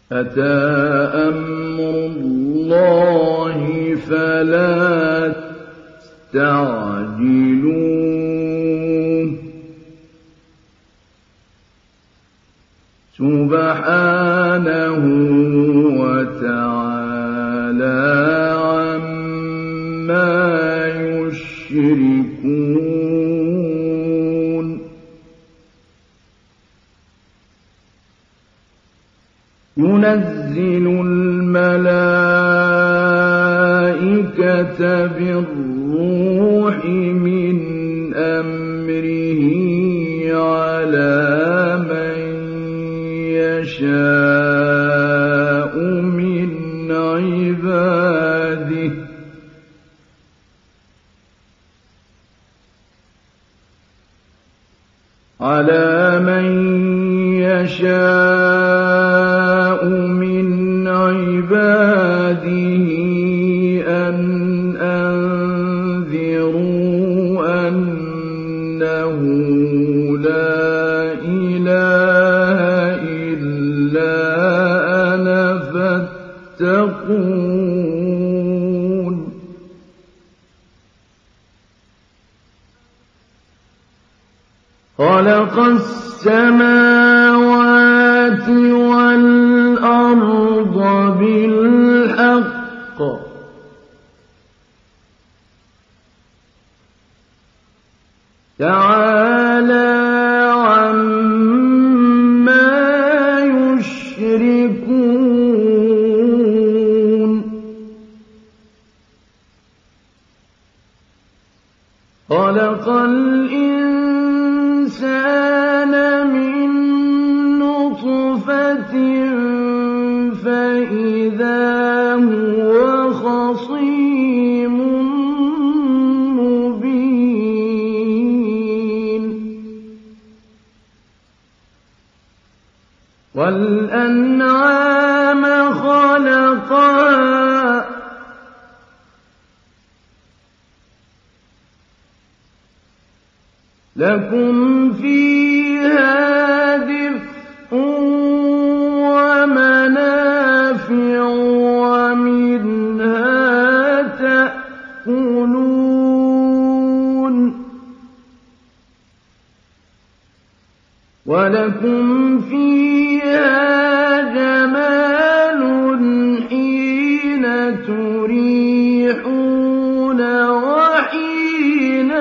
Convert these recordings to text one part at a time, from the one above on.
أتى أمر الله فلا تستعجلوه سبحانه وتعالى عما يشركون ينزل الملائكة بالروح من أمره على من يشاء من عباده أن أنذروا أنه لا إله إلا أنا فاتقون خلق السماوات والأرض بالحق تعالى عما يشركون خلق الإنسان من نطفة فإذا هو خصيم مبين والأنعام خلقها لكم فيها دفء ومنافع ومنها تأكلون ولكم فيها جمال حين تريحون وحين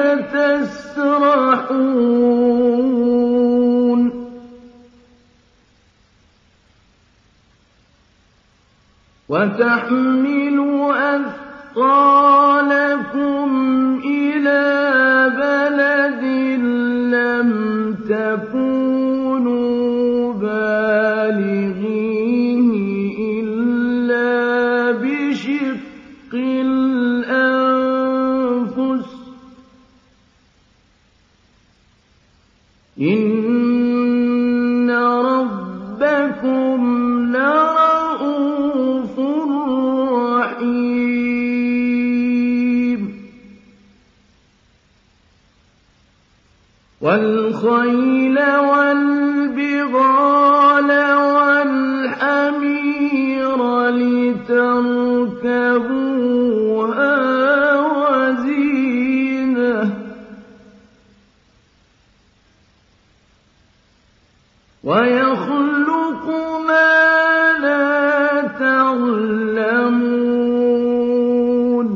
تسرحون وتحمل أثقالكم إلى بلد لم تكونوا بالغيه إلا بشق الأنفس إن ربكم لرءوف رحيم والخيل والبغال والحمير لتركبوها وزينة ويخلق ما لا تعلمون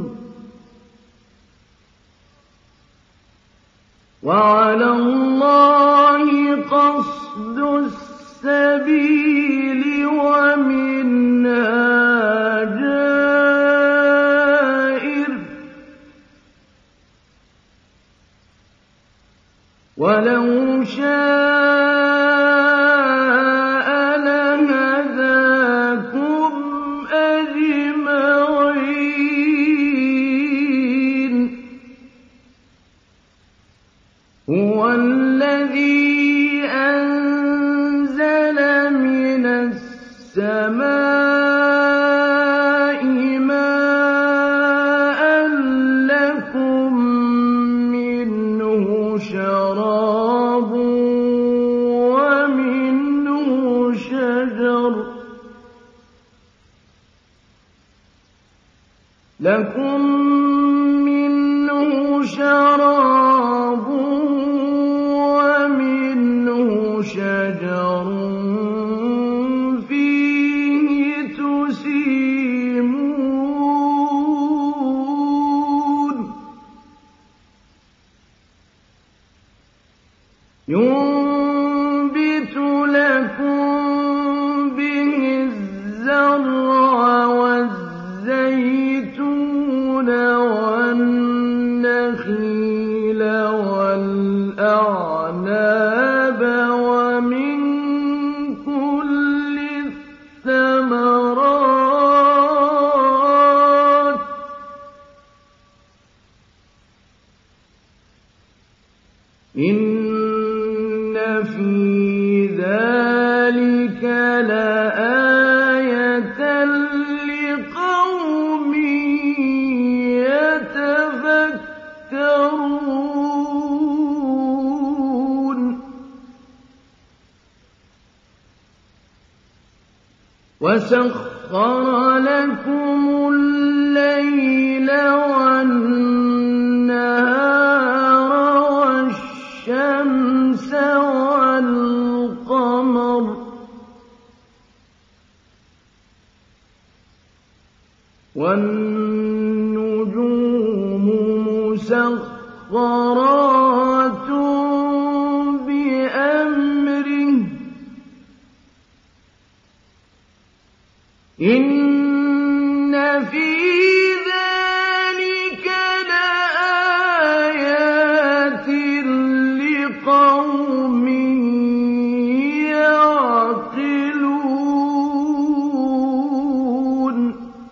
وعلى الله قصد السبيل ومنها جائر ولو شاء لهداكم أجمعين هو الذي أنزل من السماء ماء لكم منه شراب ومنه شجر لكم منه شراب ومنه شجر فيه تسيمون ينبت لكم به الزرع والزيتون والنخيل والأعناب ومن كل الثمرات إن في ذلك لآية لقوم يتفكرون وسخر لكم الليل والنهار والشمس والقمر والنجوم مسخرات بأمره إن في ذلك لآيات لقوم يعقلون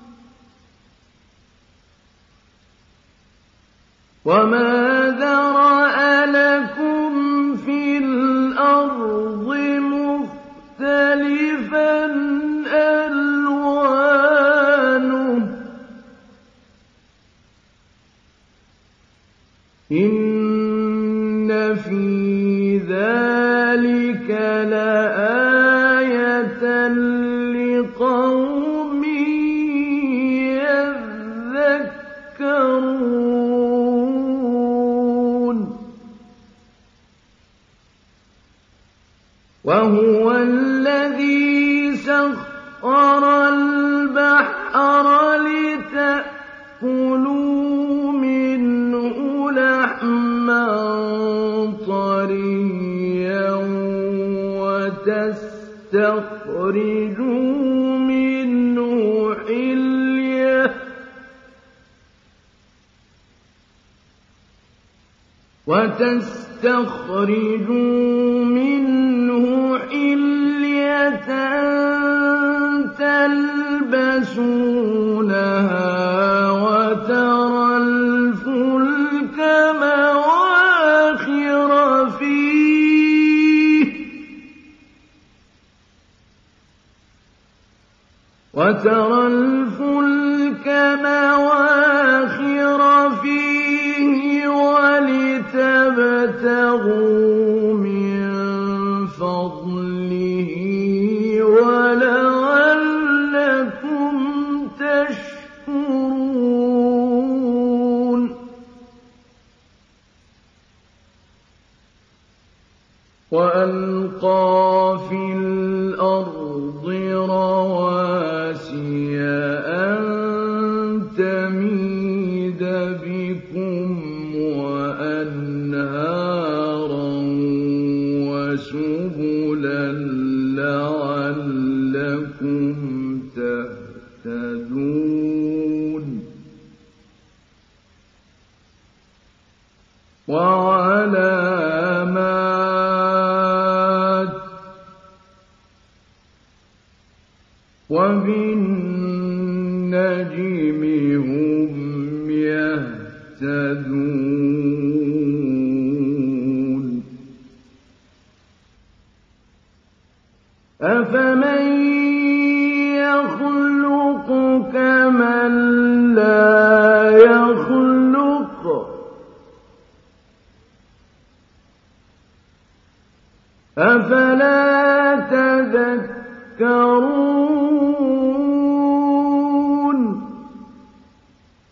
وما ذرأ لكم في الأرض مختلفا ألوانه إن في ذلك لآية لقوم يذكرون وهو الذي سخر البحر لتأكلوا منه لحما طريا وتستخرجوا منه حلية تلبسونها وترى الفلك مواخر فيه ولتبتغوا من فضله ولعلكم تشكرون وألقى في الأرض رواسي أن تميد بكم وأنهارا وسبلا لعلكم تهتدون وعلامات وبالنجم هم يهتدون أفمن يخلق كمن لا يخلق أفلا تذكرون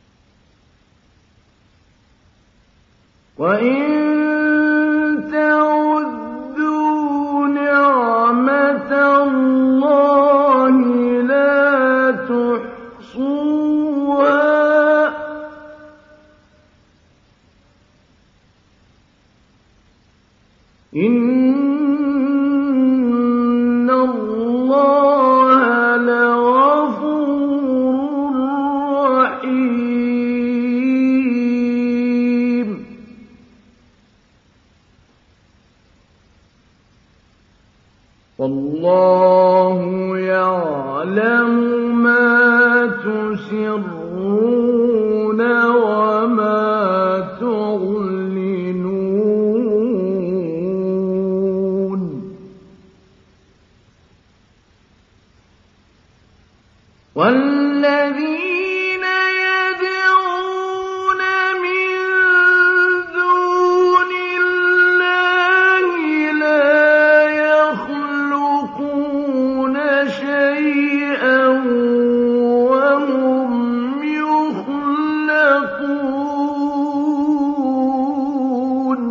يَعْلَمُ مَا تُسِرُّونَ وَمَا تُعْلِنُونَ وَالَّذِينَ يَدْعُونَ مِن دُونِ اللَّهِ لَا يَخْلُقُونَ شَيْئًا وَهُمْ يُخْلَقُونَ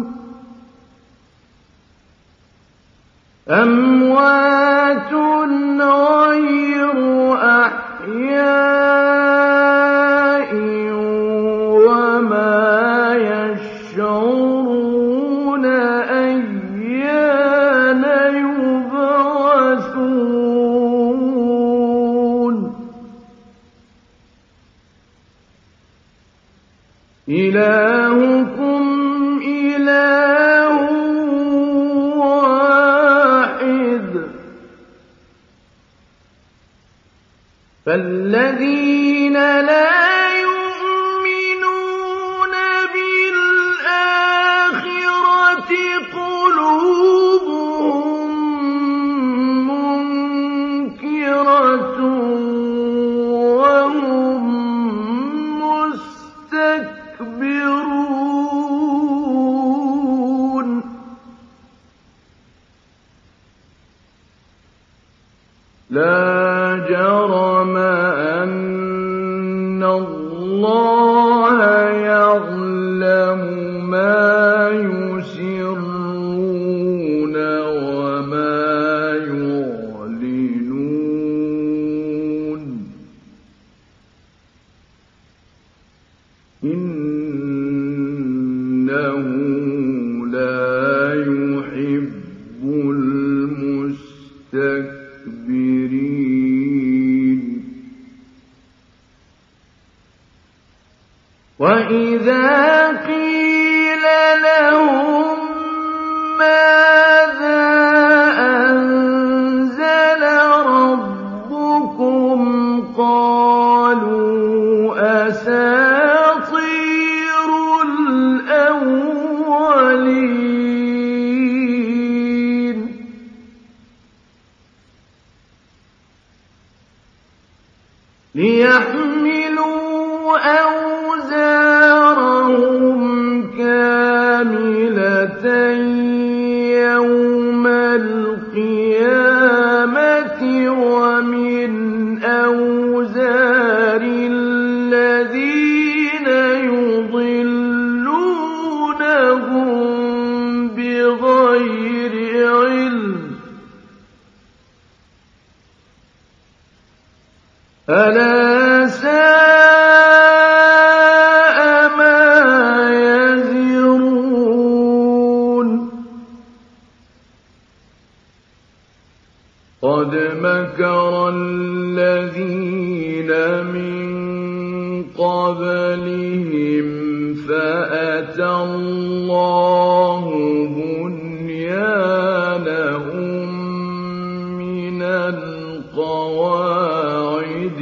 أَمْوَاتٌ غَيْرُ أَحْيَاءٍ وَمَا يَشْعُرُونَ أَيَّانَ يُبْعَثُونَ إِلَٰهُكُمْ إِلَٰهٌ وَاحِدٌ فَالَّذِينَ لَا يُؤْمِنُونَ بِالْآخِرَةِ قُلُوبُهُم مُّنكِرَةٌ وَهُم مُّسْتَكْبِرُونَ لَا جَرَمَ أَنَّ اللَّهَ يَعْلَمُ مَا يُسِرُّونَ وَمَا يُعْلِنُونَ إِنَّهُ لَا يُحِبُّ الْمُسْتَكْبِرِينَ وَإِذَا قِيلَ لَهُم مَّاذَا أَنزَلَ رَبُّكُمْ قَالُوا أَسَاطِيرُ الْأَوَّلِينَ لِيَحْمِلُوا أَوْزَارَهُمْ كَامِلَةً يَوْمَ الْقِيَامَةِ وَمِنْ أَوْزَارِ الَّذِينَ يُضِلُّونَهُم بِغَيْرِ عِلْمٍ أَلَا سَاءَ مَا يَزِرُونَ قَدْ مَكَرَ الَّذِينَ مِن قَبْلِهِمْ فَأَتَى اللَّهُ بُنْيَانَهُم مِّنَ الْقَوَاعِدِ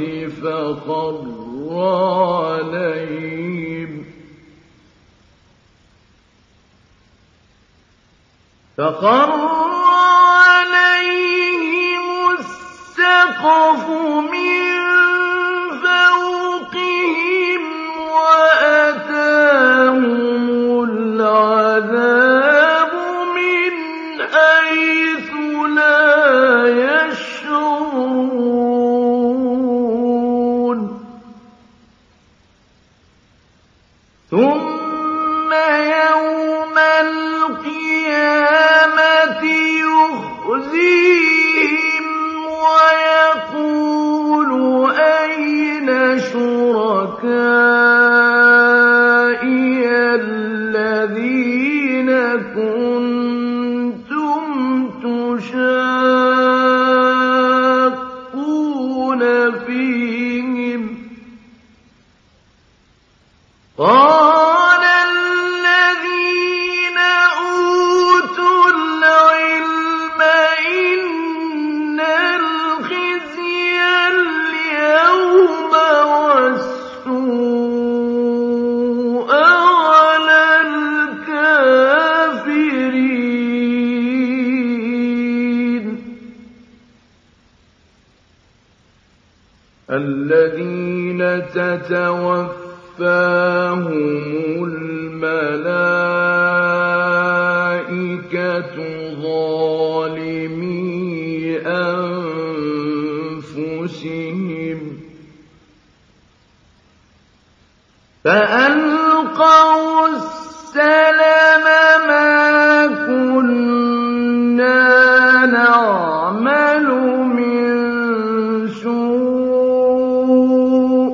فَخَرَّ عَلَيْهِمُ السَّقْفُ مِن فَوْقِهِمْ وَأَتَاهُمُ الْعَذَابُ مِنْ حَيْثُ لَا يَشْعُرُونَ ثُمَّ يَوْمَ الْقِيَامَةِ يُخْزِيهِمْ وَيَقُولُ أَيْنَ شُرَكَائِيَ الَّذِينَ كُنتُمْ تُشَاقُّونَ فِيهِمْ قَالَ الَّذِينَ أُوتُوا الْعِلْمَ إِنَّ الْخِزْيَ الذين تتوفاهم الملائكة ظالمي أنفسهم فألقوا السلم ما كنا نعمل من سوء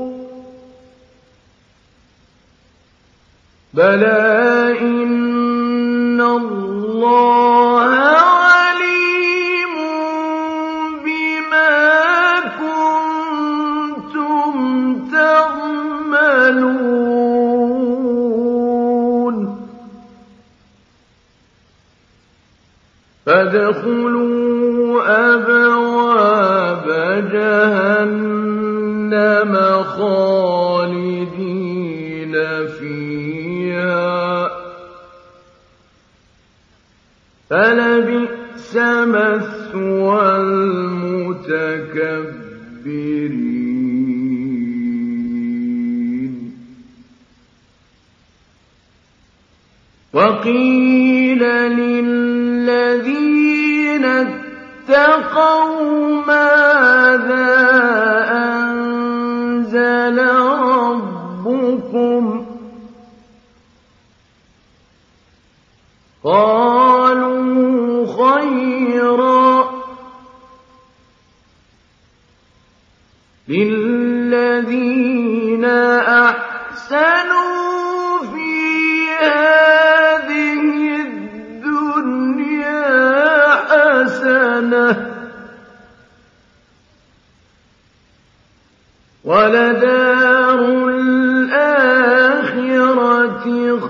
بلى إن الله عليم بما كنتم تعملون فادخلوا أبواب جهنم خالدين فيها فلبئس مثوى المتكبرين وقيل للذين اتقوا ماذا أنزل ربكم قالوا خيرا للذين أحسنوا في هذه الدنيا حسنة ولدار الآخرة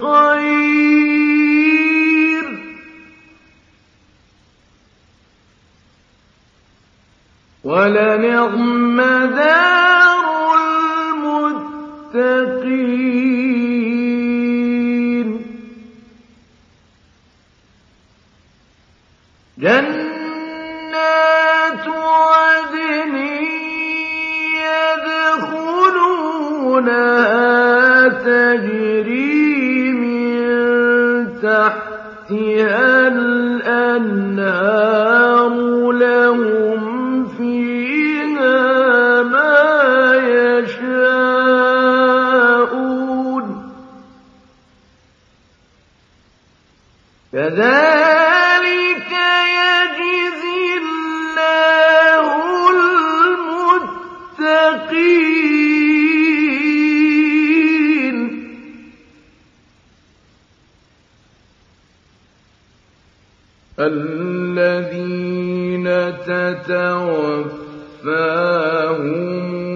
خير ولنعم دار المتقين جنات عدن يدخلونها تجري من تحتها الأنهار لهم فيها ما يشاءون كذلك يجزي الله المتقين الذين تتوفاهم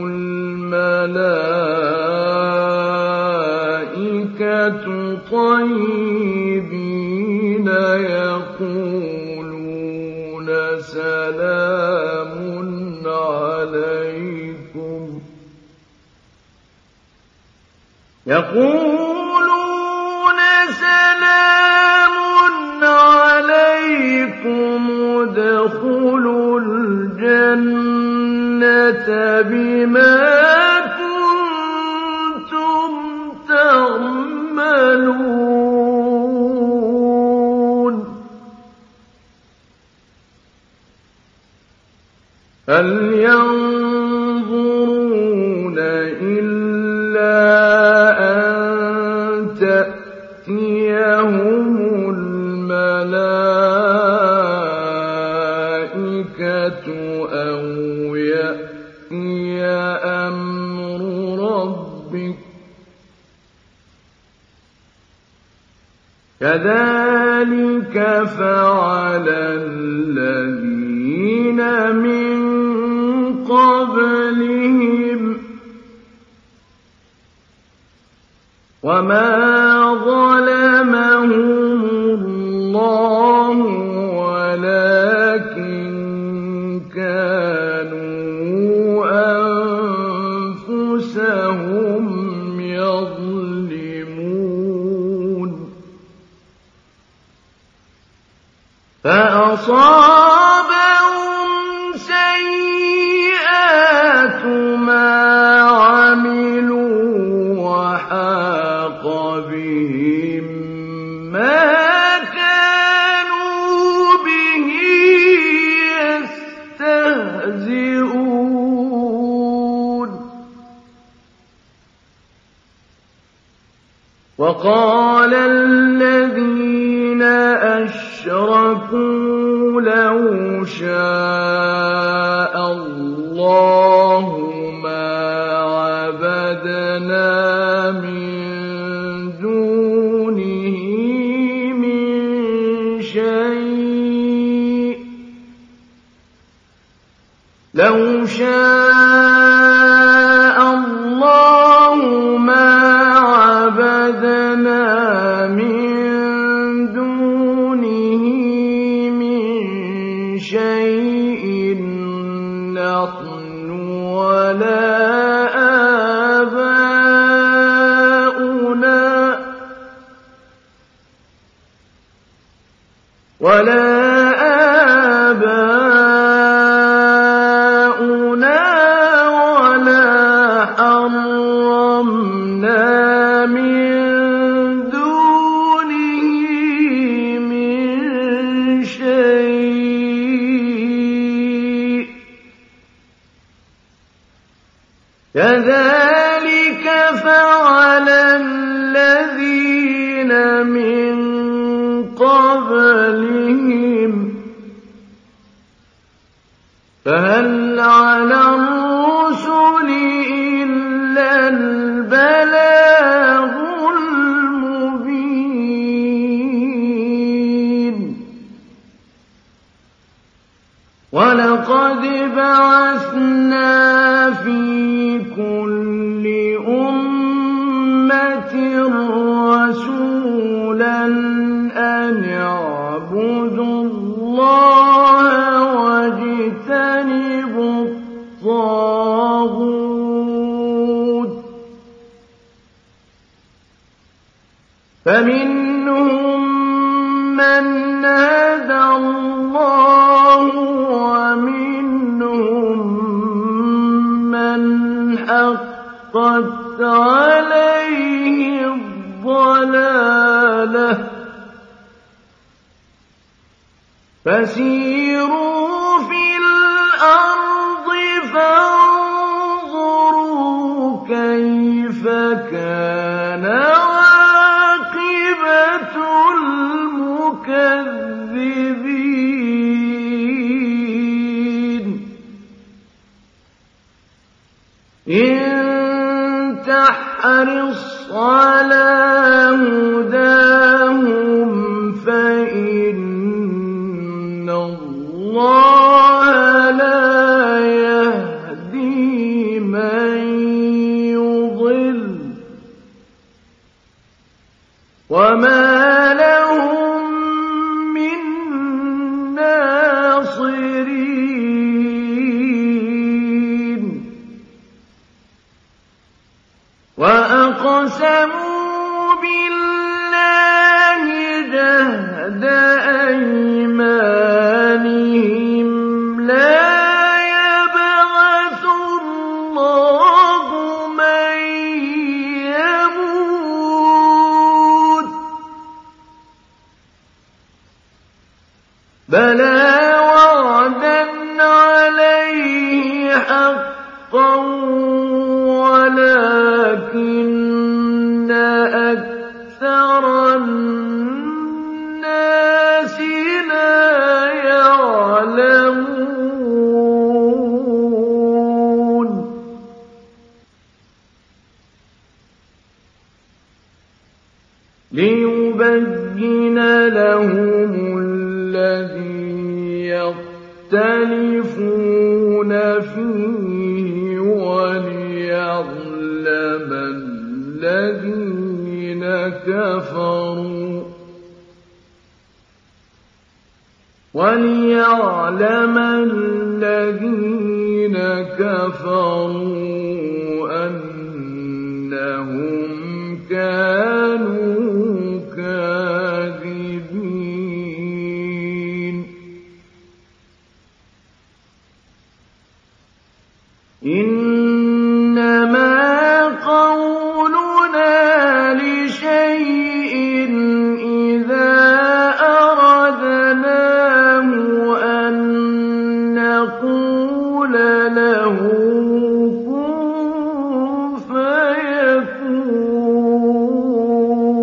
الملائكة طيبين يقولون سلام عليكم ادخلوا الجنة بما كنتم تعملون هل ينظرون إلا أن تأتيهم الملائكة أو يأتي أمر ربك كذلك فعل الذين من قبلهم وما ظلمهم الله ولكن كانوا أنفسهم يظلمون فأصابهم سيئات ما وقال الذين أشركوا لو شاء الله ما عبدنا من دونه من شيء لو شاء الله ما عبدنا من دونه من شيء نحن ولا آباؤنا ولا حرمنا من دونه من شيء كذلك فعل الذين من قبلهم فهل على الرسل إلا البلاغ المبين ولقد بعثنا في كل أمة رسولا أن اعبدوا الله واجتنبوا الطاغوت فمنهم من هدى الله ومنهم من حقت عليه الضلالة فسيروا في الأرض فانظروا كيف كان عاقبة المكذبين إن تحرص على هداهم فإن الله لا يهدي من يضل وما لهم من ناصرين وأقسموا بالله جهد أيمانهم لا يبعث الله من يموت بلى وعدا عليه حقا ولكن أكثر الناس لا يعلمون ليبين لهم الذي يختلفون فيه وليعلم الذين كفروا أنهم كانوا كاذبين إنما قولنا لشيء إذا أردناه أن نقول له كن فيكون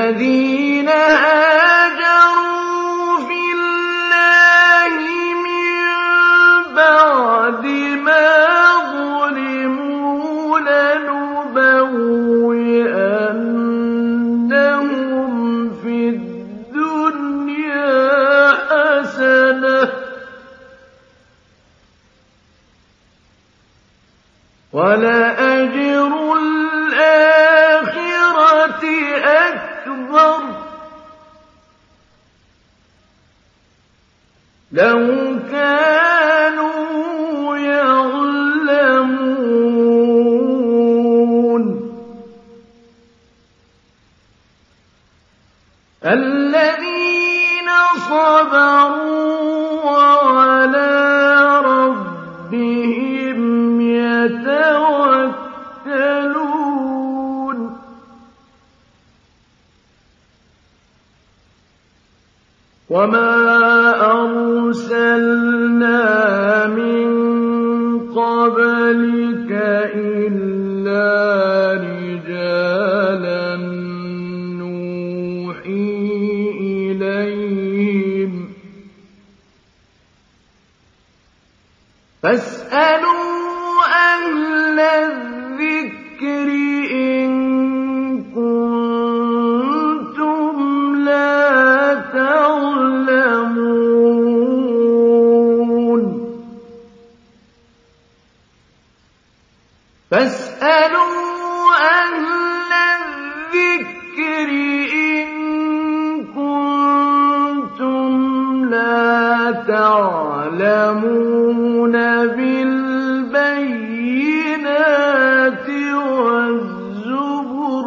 الذين هاجروا في الله من بعد ما ظلموا لنبوئنهم في الدنيا حسنة ولأجر الآخرة أكبر لو كانوا يعلمون الذين صبروا وعلى ربهم يتوكلون وما أرسلنا من قبلك إلا رجالا نوحي إليهم فاسألوا أهل الذكر إن كنتم لا تعلمون فاسألوا أهل الذكر إن كنتم لا تعلمون بالبينات والزبر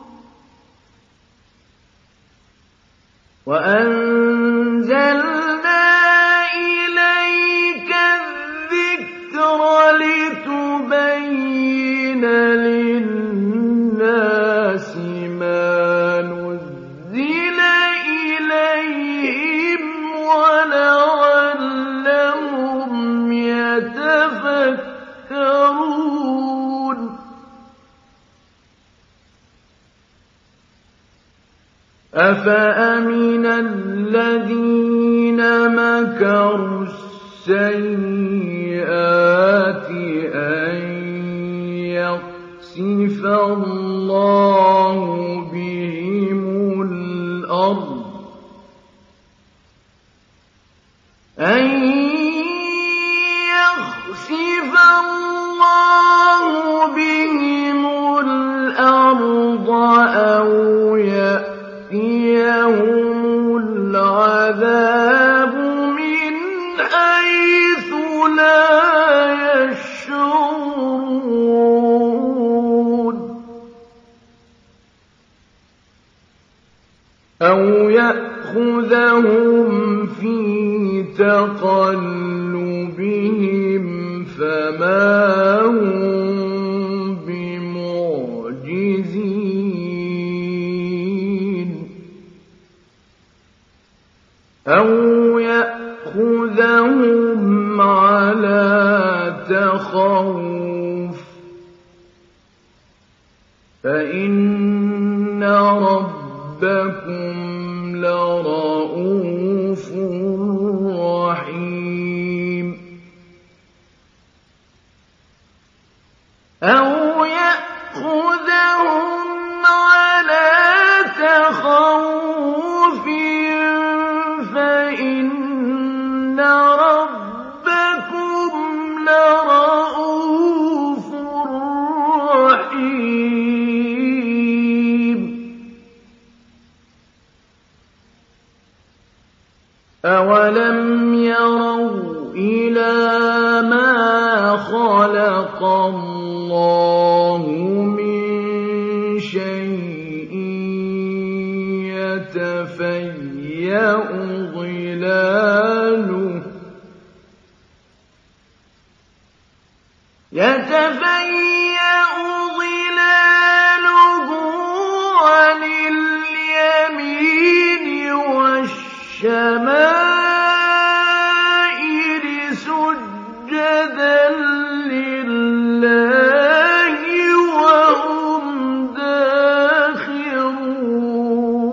وأنزلنا إليك الذكر لتبين للناس ما نزل إليهم ولعلهم يتفكرون أفأمن الذين مكروا السيئات أن يخسف الله بهم الأرض أن يخسف الله بهم الأرض أو يأتيهم العذاب من حيث لا يشعرون أو يأخذهم في تقلبهم فما هم بمعجزين أو يأخذهم على تخوف فإن ربكم لرؤوف رحيم أو يأخذهم على تخوف فإن ربكم لرؤوف رحيم أولم يروا إلى ما خلق الله من شيء يتفيأ ظلاله عن اليمين والشمائل سجدا لله وهم داخرون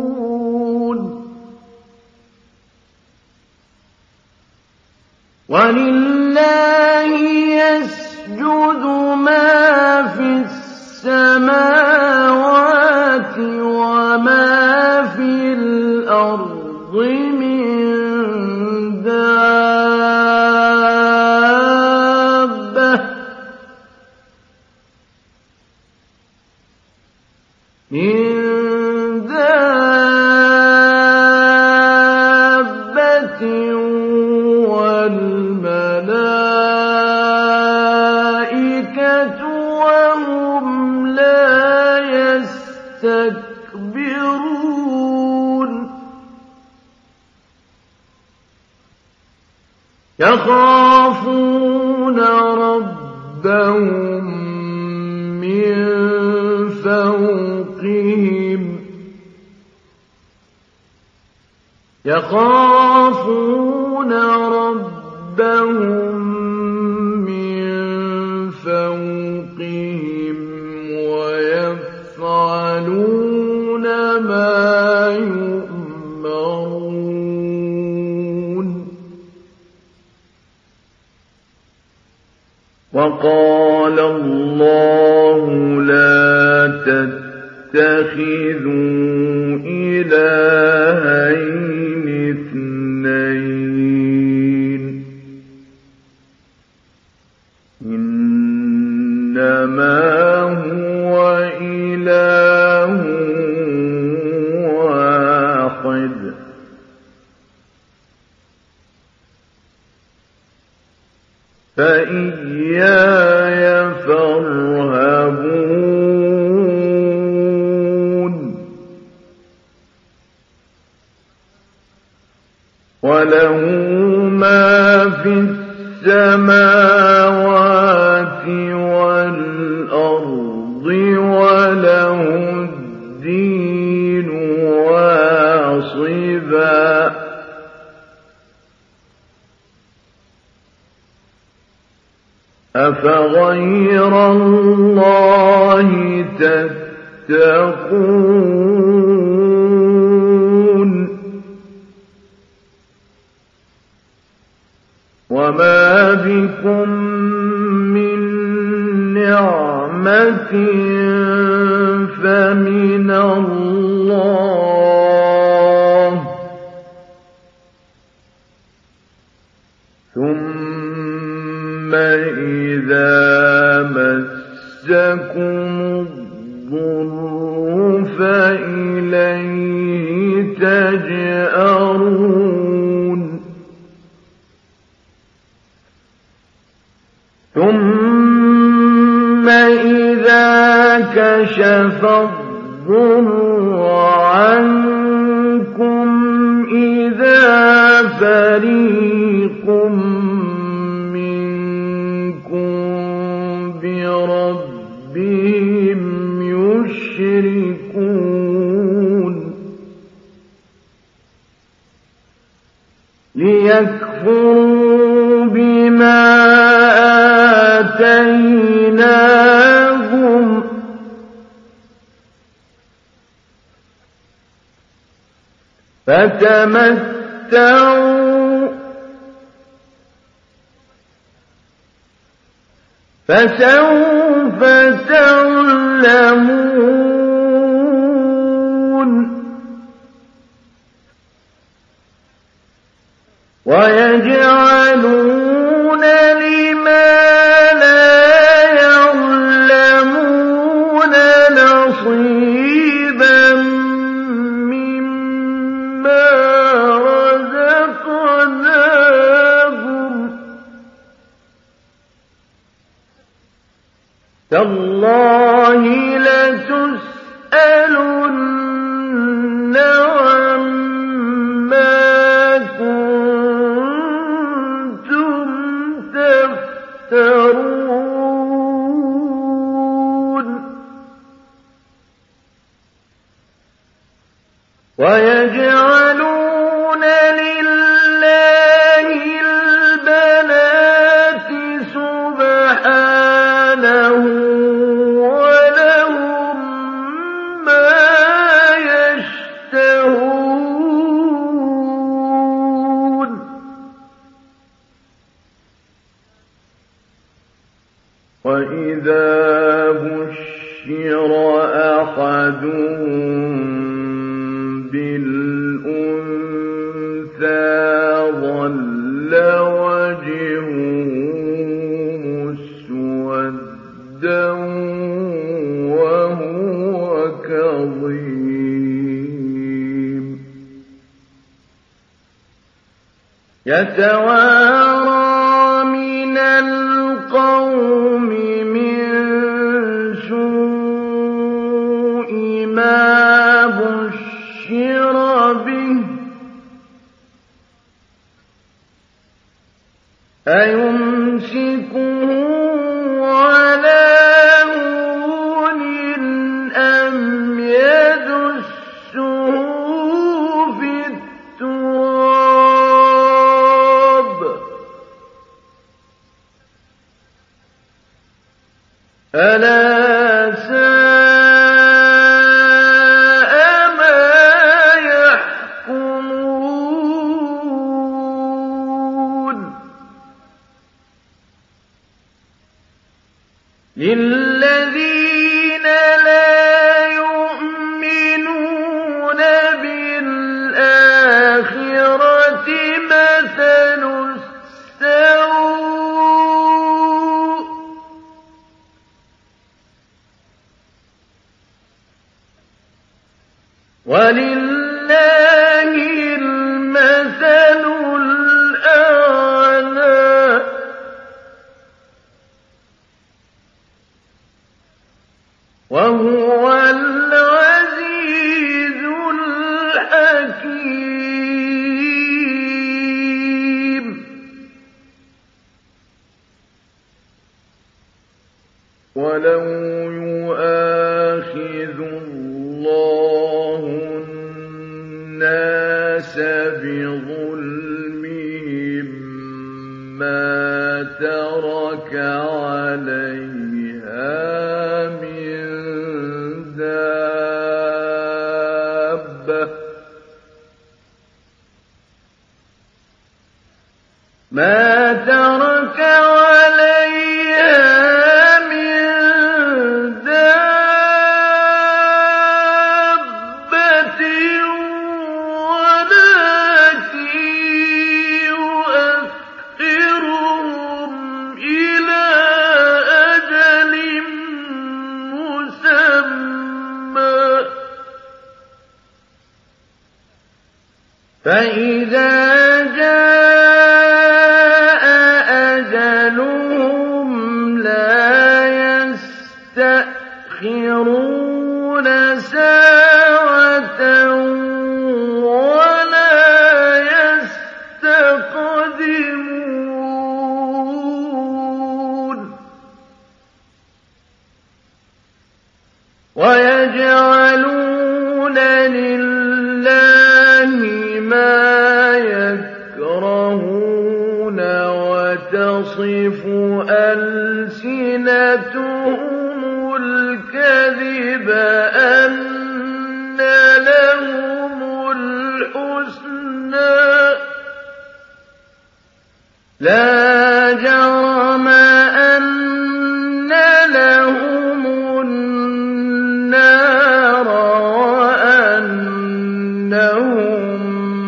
وَلِلَّهِ يَسْجُدُ مَا فِي السَّمَاوَاتِ وَمَا فِي الْأَرْضِ مِن دَابَّةٍ وَالْمَلَائِكَةُ وَهُمْ لَا يَسْتَكْبِرُونَ يَخَافُونَ رَبَّهُم مِّن فَوْقِهِمْ وَيَفْعَلُونَ مَا يُؤْمَرُونَ وَقَالَ اللَّهُ لَا تَتَّخِذُوا إِلَٰهَيْنِ اثْنَيْنِ إِنَّمَا هُوَ إِلَٰهٌ وَاحِدٌ فَإِيَّايَ فَارْهَبُونِ وَلَهُ مَا فِي السَّمَاوَاتِ وَالْأَرْضِ وَلَهُ الدِّينُ وَاصِبًا أَفَغَيْرَ اللَّهِ تَتَّقُونَ وَمَا بِكُم مِّن نِّعْمَةٍ فَمِنَ اللَّهِ ثُمَّ إِذَا مَسَّكُمُ الضُّرُّ فَإِلَيْهِ تَجْأَرُونَ ثُمَّ إِذَا كَشَفَ الضُّرَّ عَنكُمْ إِذَا فَرِيقٌ مِّنكُم بِرَبِّهِمْ يُشْرِكُونَ لِيَكْفُرُوا بِمَا آتَيْنَاهُمْ فَتَمَتَّعُوا فَسَوْفَ تَعْلَمُونَ وَيَجْعَلُونَ لِمَا لَا يَعْلَمُونَ نَصِيبًا مِّمَّا رَزَقْنَاهُمْ تَاللَّهِ لَتُسْأَلُنَّ عَمَّا كُنتُمْ تَفْتَرُونَ وَيَجْعَلُونَ لِلَّهِ الْبَنَاتِ سُبْحَانَهُ وَلَهُم مَّا يَشْتَهُونَ وَإِذَا بُشِّرَ أَحَدُهُم بِالْأُنثَىٰ ظَلَّ وَجْهُهُ مُسْوَدًّا وَهُوَ كَظِيمٌ يَتَوَارَىٰ مِنَ الْقَوْمِ مِن سُوءِ مَا بُشِّرَ بِهِ أَيُمْسِكُهُ عَلَىٰ هُونٍ أَمْ يَدُسُّهُ فِي التُّرَابِ أَلَا سَاءَ مَا يَحْكُمُونَ لِلَّذِينَ لَا يُؤْمِنُونَ بِالْآخِرَةِ مَثَلُ السَّوْءِ ۖ وَلِلَّهِ الْمَثَلُ الْأَعْلَىٰ ۚ وَهُوَ الْعَزِيزُ الْحَكِيمُ وَلَوْ يُؤَاخِذُ اللَّهُ النَّاسَ بِظُلْمِهِم مَّا تَرَكَ عَلَيْهَا مِن دَابَّةٍ وَلَٰكِن يُؤَخِّرُهُمْ إِلَىٰ أَجَلٍ مُّسَمًّى ۖ فَإِذَا جَاءَ أَجَلُهُمْ لَا يَسْتَأْخِرُونَ سَاعَةً وَلَا يَسْتَقْدِمُونَ وَيَجْعَلُونَ لِلَّهِ مَا يَكْرَهُونَ وَتَصِفُ أَلْسِنَتُهُمُ الْكَذِبَ أَنَّ لَهُمُ الْحُسْنَىٰ ۖ لَا جَرَمَ أَنَّ لَهُمُ النَّارَ وَأَنَّهُم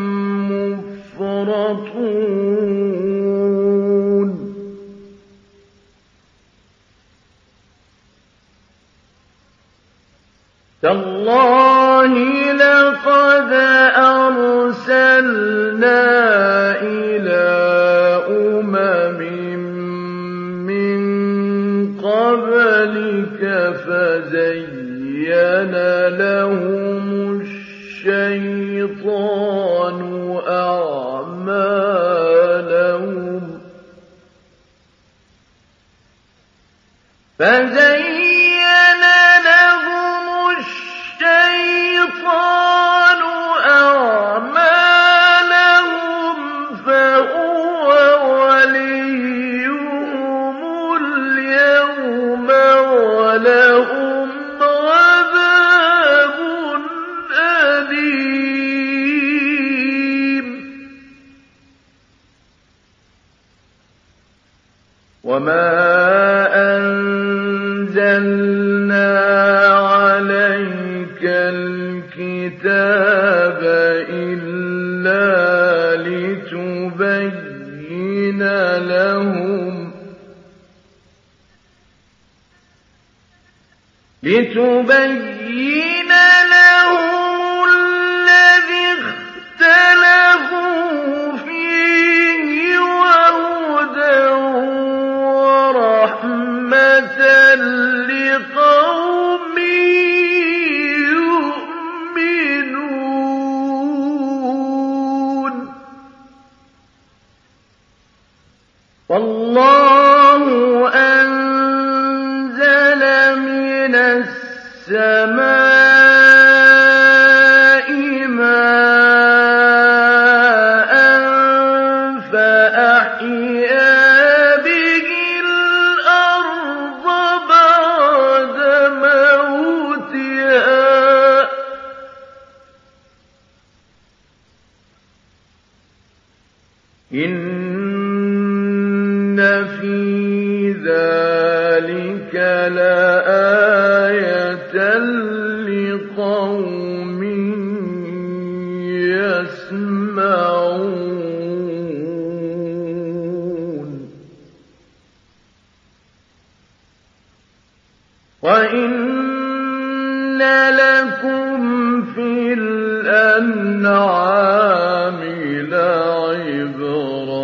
مُّفْرَطُونَ تَاللَّهِ لَقَدْ أَرْسَلْنَا إِلَىٰ أُمَمٍ مِّن قَبْلِكَ فَزَيَّنَ لَهُمُ الشَّيْطَانُ أَعْمَالَهُمْ فَهُوَ وَلِيُّهُمُ الْيَوْمَ وَلَهُمْ عَذَابٌ أَلِيمٌ وَمَا لتبين لهم الذي اختلفوا فيه وهدى ورحمة لقوم يؤمنون والله أنزل من السماء ماء فأحيا به الأرض بعد موتها إن في ذلك لآية لقوم يسمعون وإن لكم في الأنعام لعبرة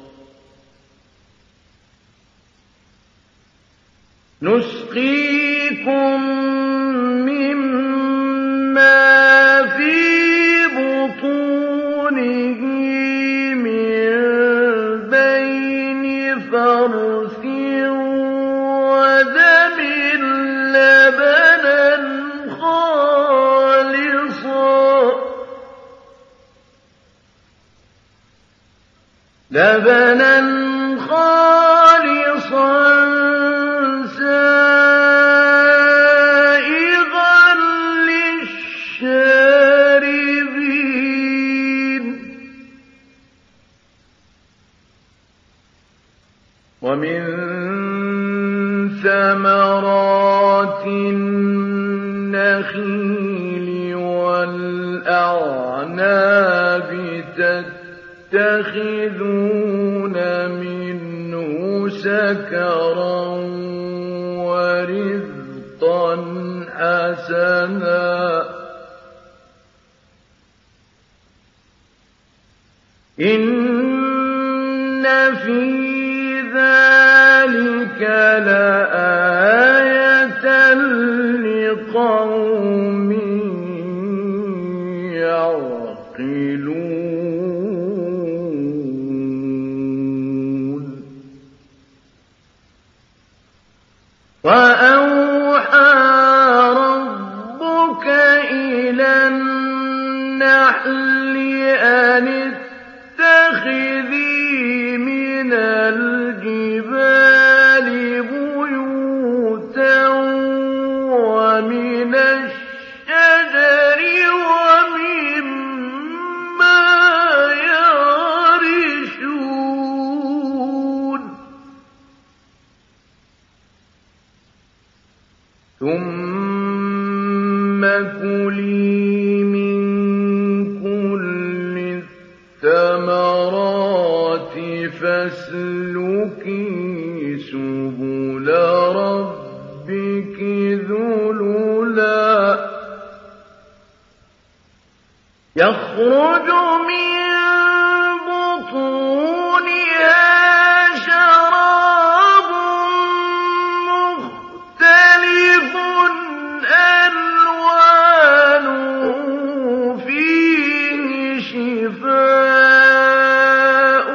نسقيكم مما في بطونه من بين فرث ودم لبنا خالصا سائغا للشاربين ومن ثمرات النخيل والأعناب تتخذون منه سكرا ورزقا حسنا إن في ذلك لآية لقوم يعقلون وأوحى ربك إلى النحل أن اتخذي من الجبال بيوتا ومن الشجر ومما يعرشون ثم كلي من كل الثمرات فاسلكي سبل ربك ذللا يخرج من بطونها شراب مختلف ألوانه فيه شفاء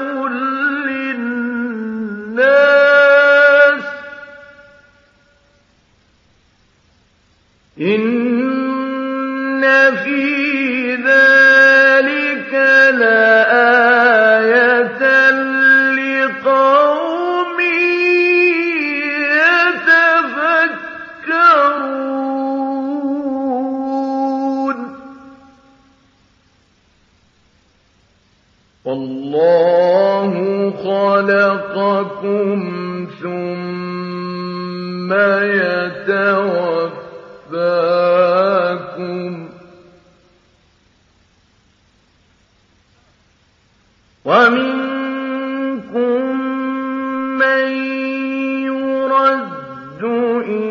للناس إن في ذلك لآية لقوم يتفكرون والله خلقكم ثم يتوفاكم ومنكم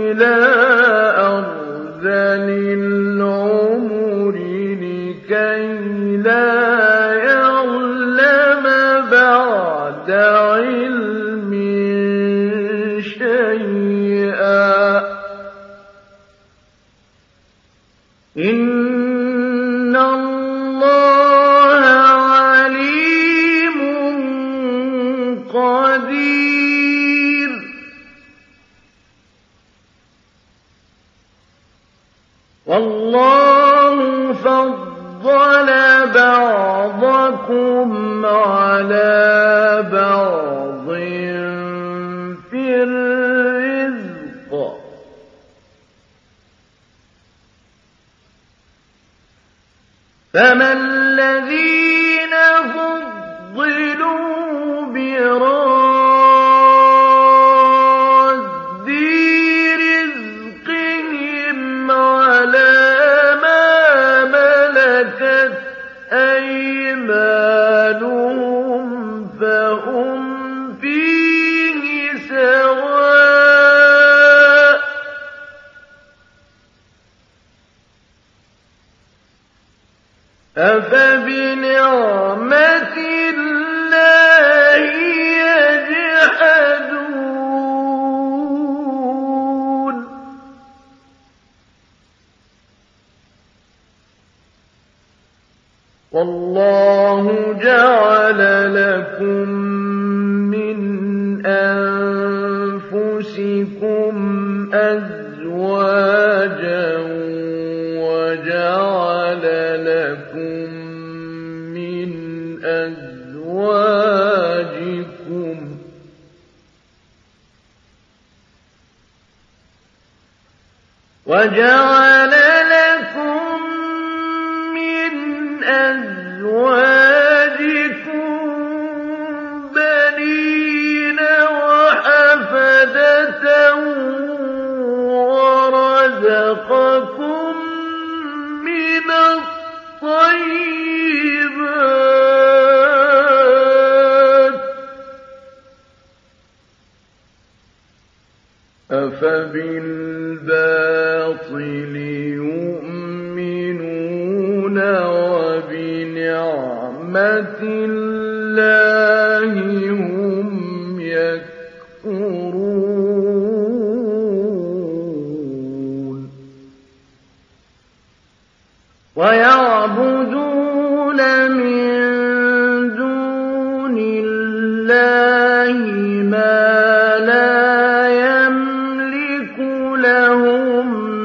إِلَىٰ أَرْذَلِ الْعُمُرِ لِكَيْ لَا يَعْلَمَ بَعْدَ عِلْمٍ شَيْئًا ۚ إِنَّ اللَّهَ عَلِيمٌ قَدِيرٌ. وَاللَّهُ فَضَّلَ بَعْضَكُمْ عَلَىٰ بَعْضٍ فِي الرِّزْقِ ۚ فَمَا الَّذِينَ فُضِّلُوا بِرَادِّي رِزْقِهِمْ عَلَىٰ مَا مَلَكَتْ أَيْمَانُهُمْ فَهُمْ فِيهِ سَوَاءٌ ۚ أَفَبِنِعْمَةِ اللَّهِ يَجْحَدُونَ وَاللَّهُ جَعَلَ لَكُم مِّنْ أَنفُسِكُمْ أَزْوَاجًا وَجَعَلَ لَكُم مِّنْ أَزْوَاجِكُمْ بَنِينَ وَحَفَدَةً وَرَزَقَكُم مِّنَ الطَّيِّبَاتِ ۚ أَفَبِالْبَاطِلِ يُؤْمِنُونَ وَبِنِعْمَةِ اللَّهِ هُمْ يَكْفُرُونَ وَيَعْبُدُونَ مِن دُونِ اللَّهِ مَا لَا يَمْلِكُ لَهُمْ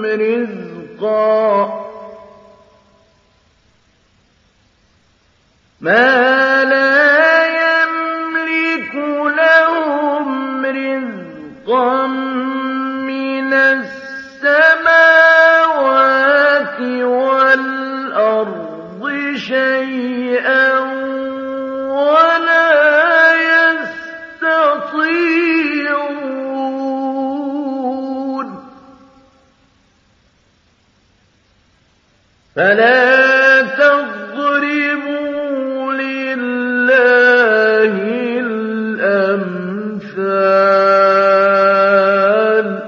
رِزْقًا مِّنَ السَّمَاوَاتِ وَالْأَرْضِ شَيْئًا وَلَا يَسْتَطِيعُونَ فَلَا تَضْرِبُوا لِلَّهِ الْأَمْثَالَ ۚ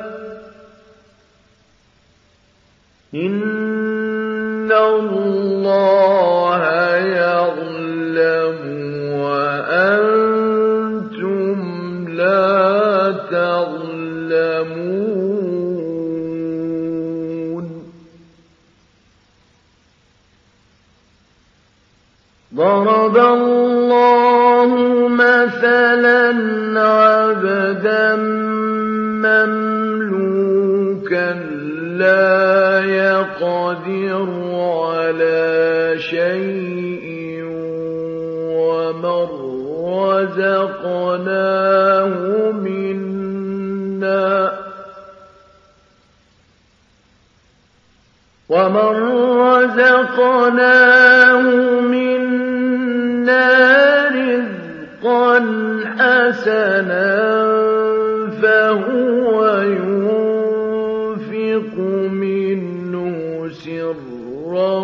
إِنَّ اللَّهَ يَعْلَمُ وَأَنتُمْ لَا تَعْلَمُونَ ضَرَبَ اللَّهُ مَثَلًا عَبْدًا مَّمْلُوكًا لَّا يَقْدِرُ عَلَىٰ شَيْءٍ وَمَن رَّزَقْنَاهُ مِنَّا رِزْقًا حَسَنًا فَهُوَ يُنفِقُ مِنْهُ سِرًّا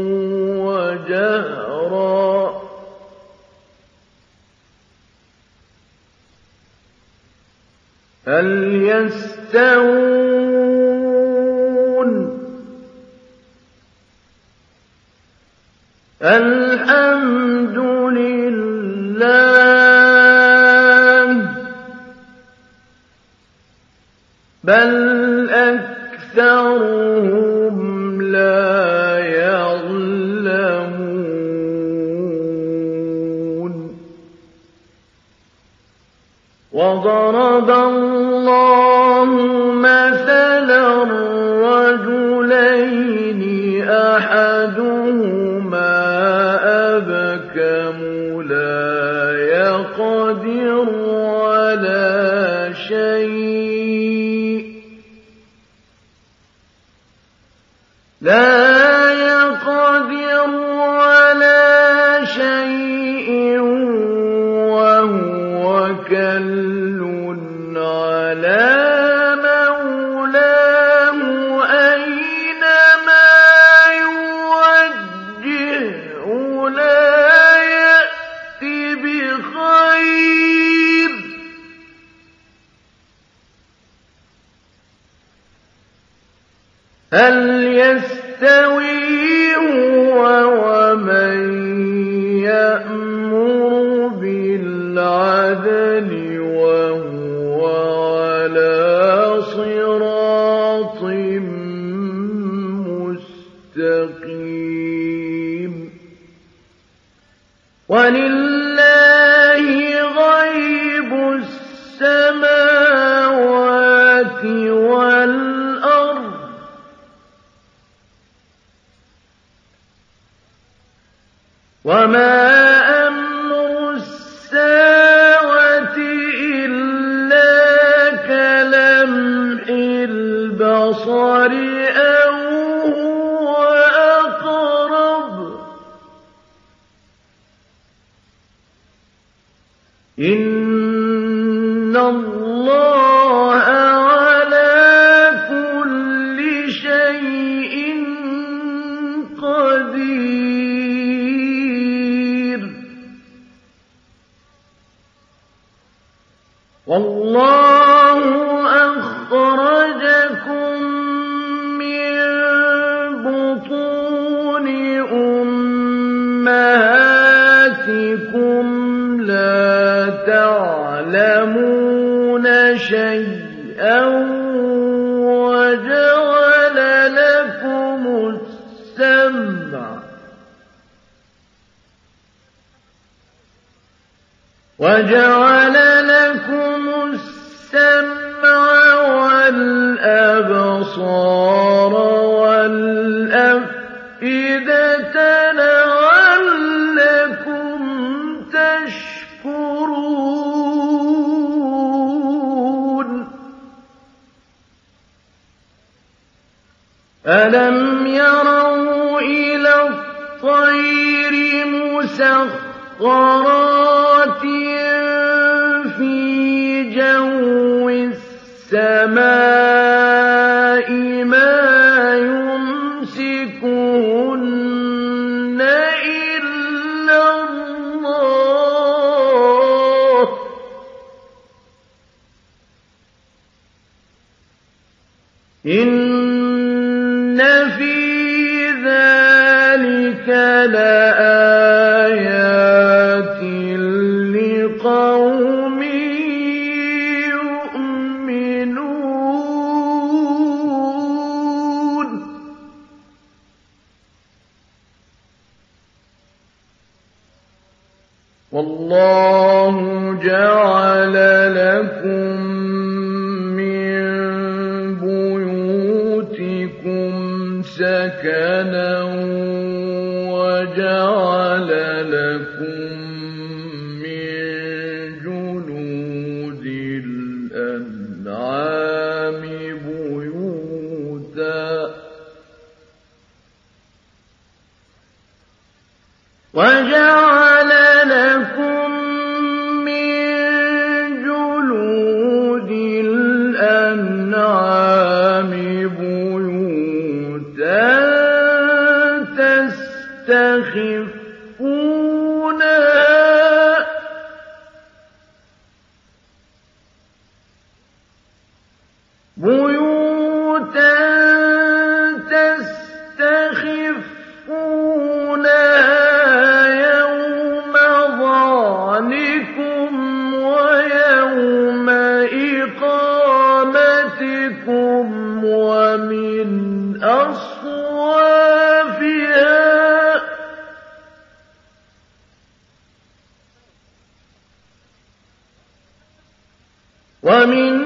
وَجَهْرًا ۖ هَلْ يَسْتَوُونَ الحمد لله بل أكثرهم لا يعلمون وضرب الله مثلا رجلين أحدهما أبكم لا يقدر على شيء وهو كل على مولاه أينما يوجهه لا يأتي بخير هل يستوي هو ومن يأمر بالعدل وهو على صراط مستقيم ولله غيب السماوات والأرض وما أمر الساعة إلا كلمح البصر أو هو أقرب إن الله على كل شيء قدير والله أخرجكم من بطون أمهاتكم لا تعلمون شيئا وجعل لكم السمع والأبصار والأفئدة لعلكم تشكرون ألم يروا إلى الطير مسخرات في جو السماء ما يمسكهن إلا الله إن في ذلك لآيات لقوم يؤمنون والله جعل لكم من بيوتكم سكنا وجعل لكم من جلود الأنعام بيوتا وجعل لكم من جلود الأنعام بيوتا تستخفونها ومن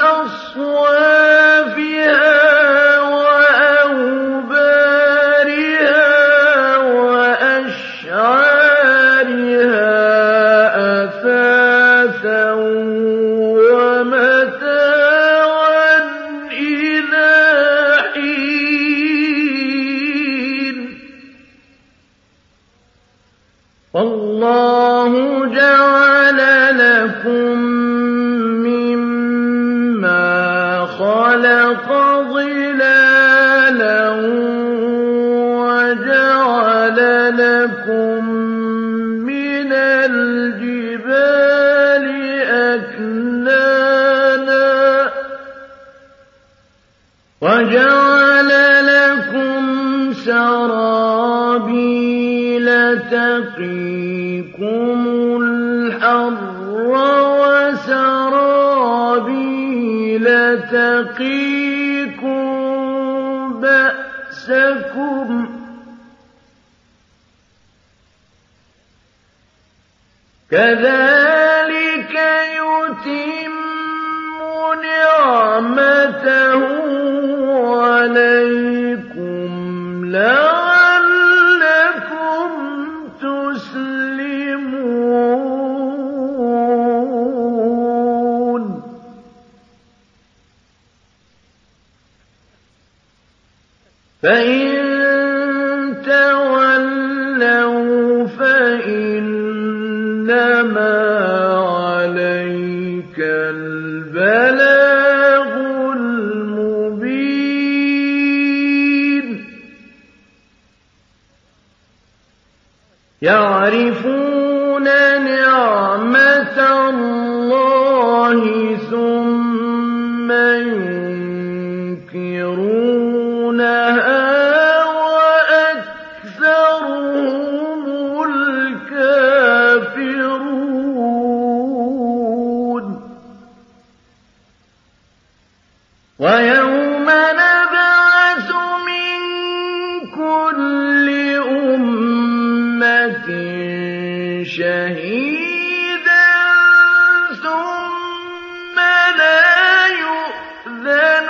أصوافها وأوبارها وأشعارها أثاثا ومتاعا إلى حين والله جعل لكم خلق ظلالا وجعل لكم من الجبال أكنانا وجعل لكم سرابيل تقيكم الحر وسرابيل تقيكم بأسكم كذلك يتم نعمته عليكم لعلكم تسلمون فإن تولوا فإنما عليك البلاغ المبين يعرفون نعمة الله ثم ينكرونها ويوم نبعث من كل أمة شهيدا ثم لا يؤذن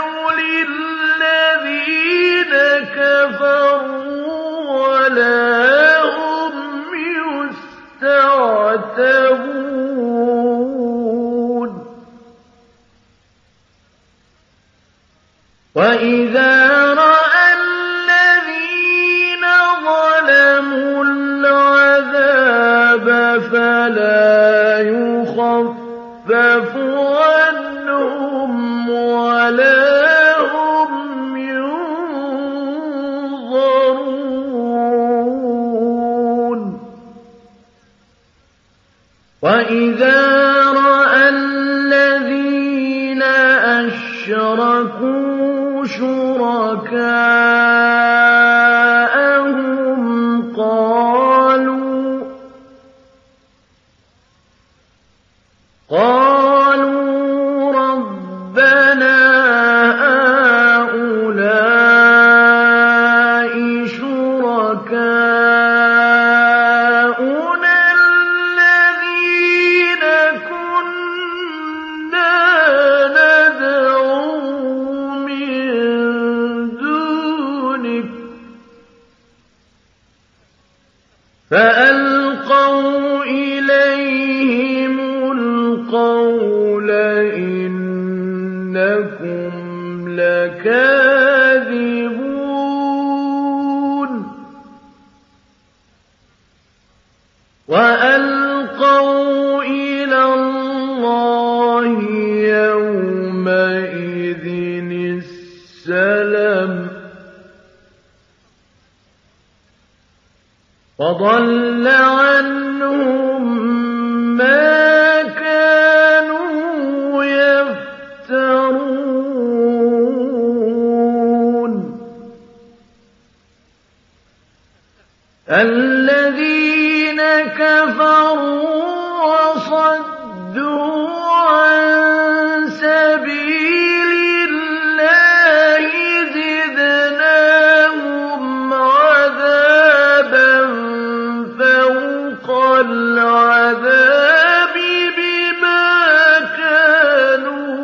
للذين كفروا ولا هم يستعتبون وإذا رأى الذين ظلموا العذاب فلا يخفف عنهم ولا هم ينظرون وإذا رأى الذين أشركوا شركاءهم قالوا ربنا هؤلاء شركاؤنا الذين كنا ندعو فألقوا إليهم القول إنكم لكاذبون وألقوا إلى الله يومئذ السلم وضل عنهم ما كانوا يفترون الذين كفروا وصدوا عن سبيل الله زدناهم عذابا فوق العذاب بما كانوا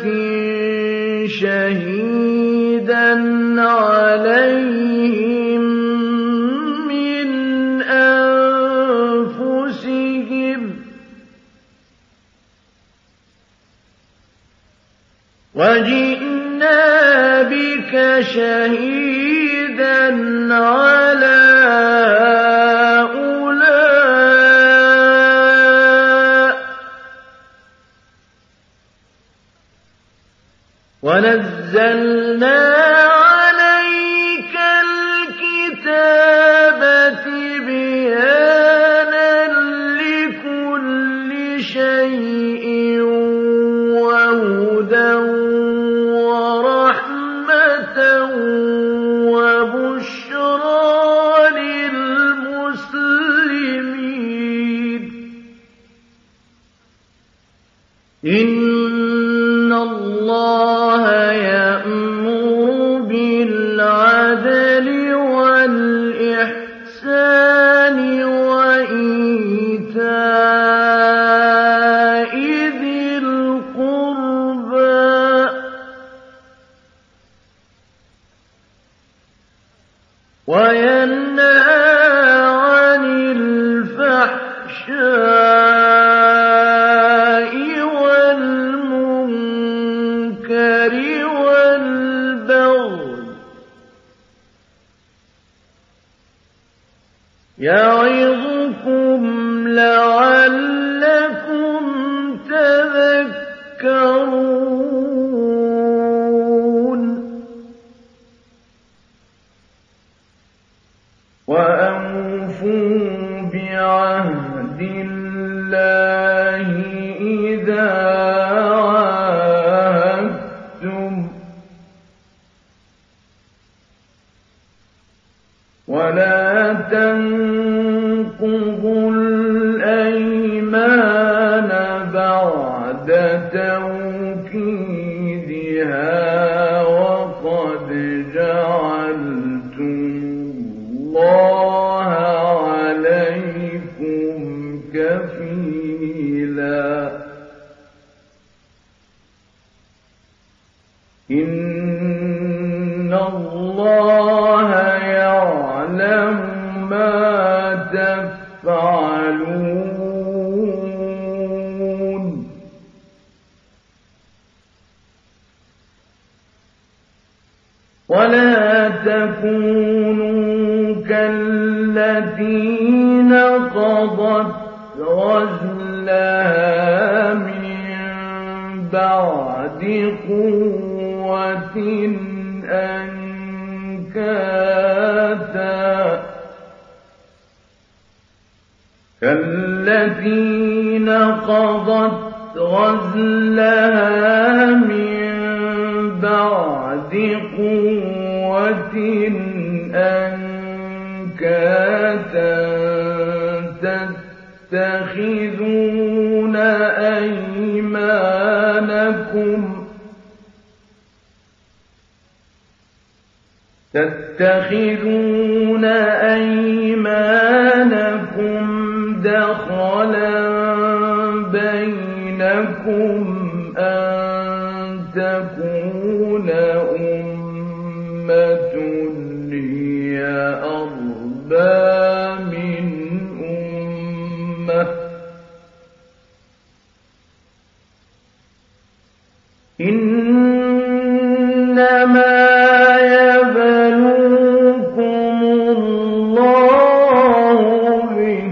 شهيدا عليهم من أنفسهم وجئنا بك شهيدا على هؤلاء ونزلنا عليك الكتاب تبيانا لكل شيء وهدى ورحمة وبشرى للمسلمين إن الله يأمر بالعدل والإحسان وإيتاء ذي القربى وينهى عن الفحشاء والمنكر والبغي يعظكم لعلكم تذكرون وأوفوا بعهد الله إذا عاهدتم ولا تنقضوا الأيمان بعد توكيدها وقد جعلتم الله عليكم كفيلا إن الله يعلم ما تفعلون ولا تكونوا كالتي نقضت غزلها من بعد قوة أنكاثا كالتي نقضت غزلها من بعد قوة أنكاثا تتخذون أيمانكم دخلا بينكم أن تكون أمة هي أربى من أمة إنما يبلوكم الله به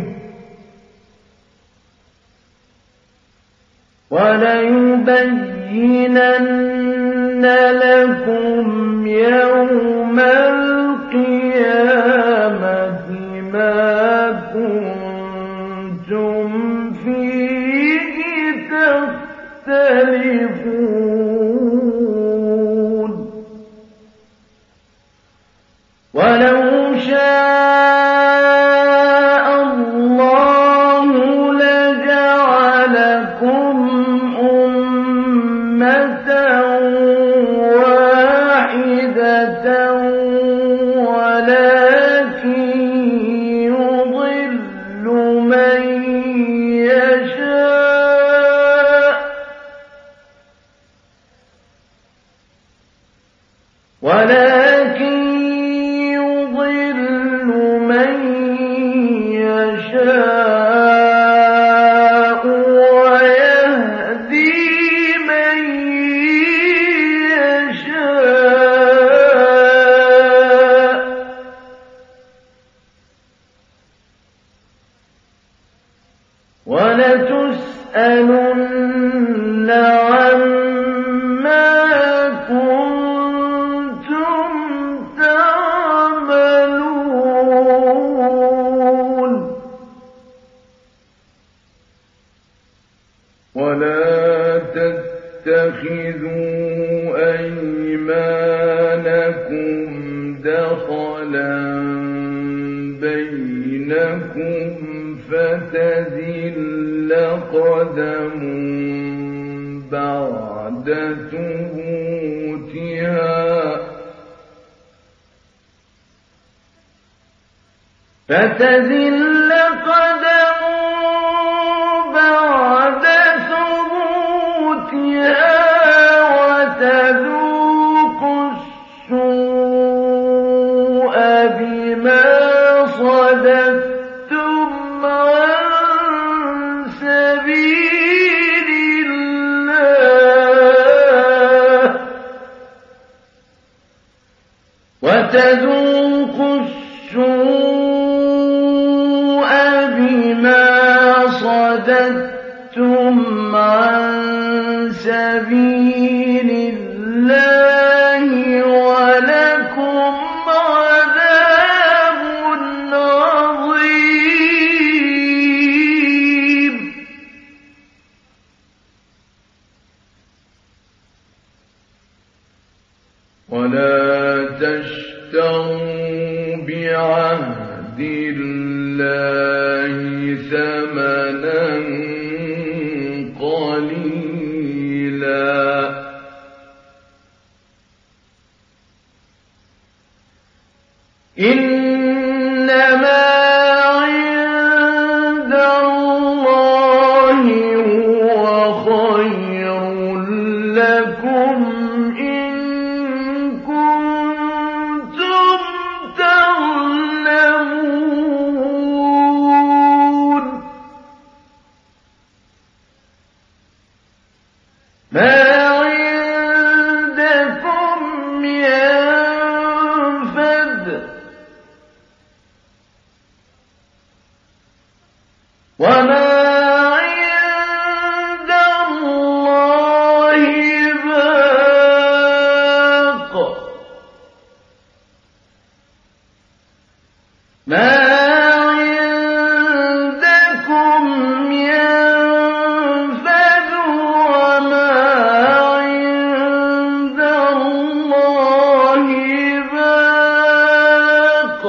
وليبينن لكم يوم القيامة ما كنتم فيه تختلفون ولو شاء الله لجعلكم أمة واحدة ولكن يضل من يشاء ولكن يضل من يشاء ويهدي من يشاء ولتسألن عما كنتم تعملون ولا تتخذوا أيمانكم دخلا بينكم فتزل قدم بعد ثبوتها وتذوقوا السوء بما صددتم عن سبيل الله وتذوقوا السوء بما صددتم عن سبيل الله ولكم عذاب عظيم ولا تشتروا بعهد الله ثمنا قليلا إنما عند الله هو خير لكم إن كنتم تعلمون ما عندكم ينفد وما عند الله باق ما عندكم ينفد وما عند الله باق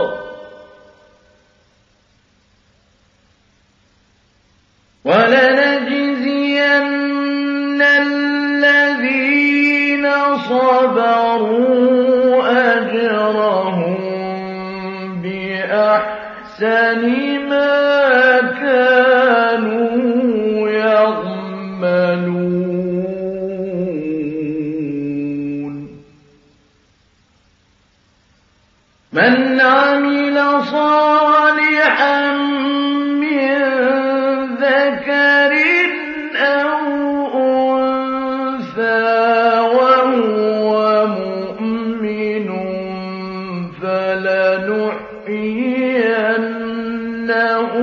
ولنجزين الذين صبروا أجرهم بأحسن ما كانوا يعملون من عمل صالحا من ذكر أو أنثى وهو مؤمن فلنحيينه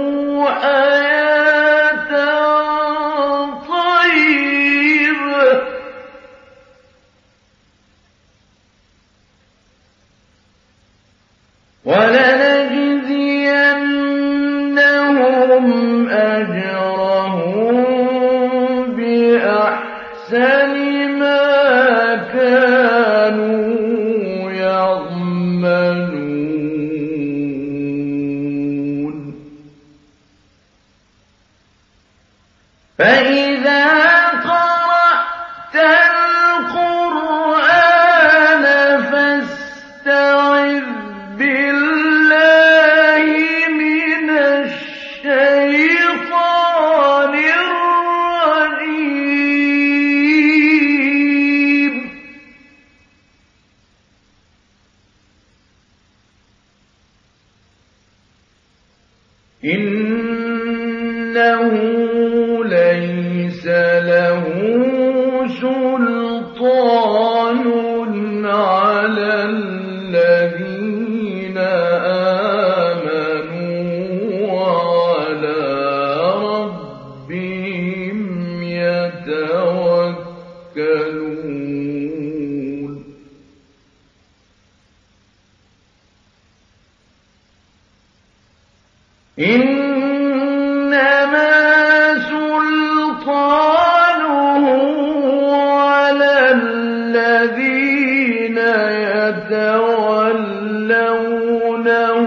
حياة طيبة ولنجزينهم أجرهم بأحسن ما كانوا يعملون فإذا قرأت القرآن فاستعذ بالله من الشيطان الرجيم إنه ليس له سلطان على الذين آمنوا وعلى ربهم يتوكلون إنما سلطانه على الذين يتولونه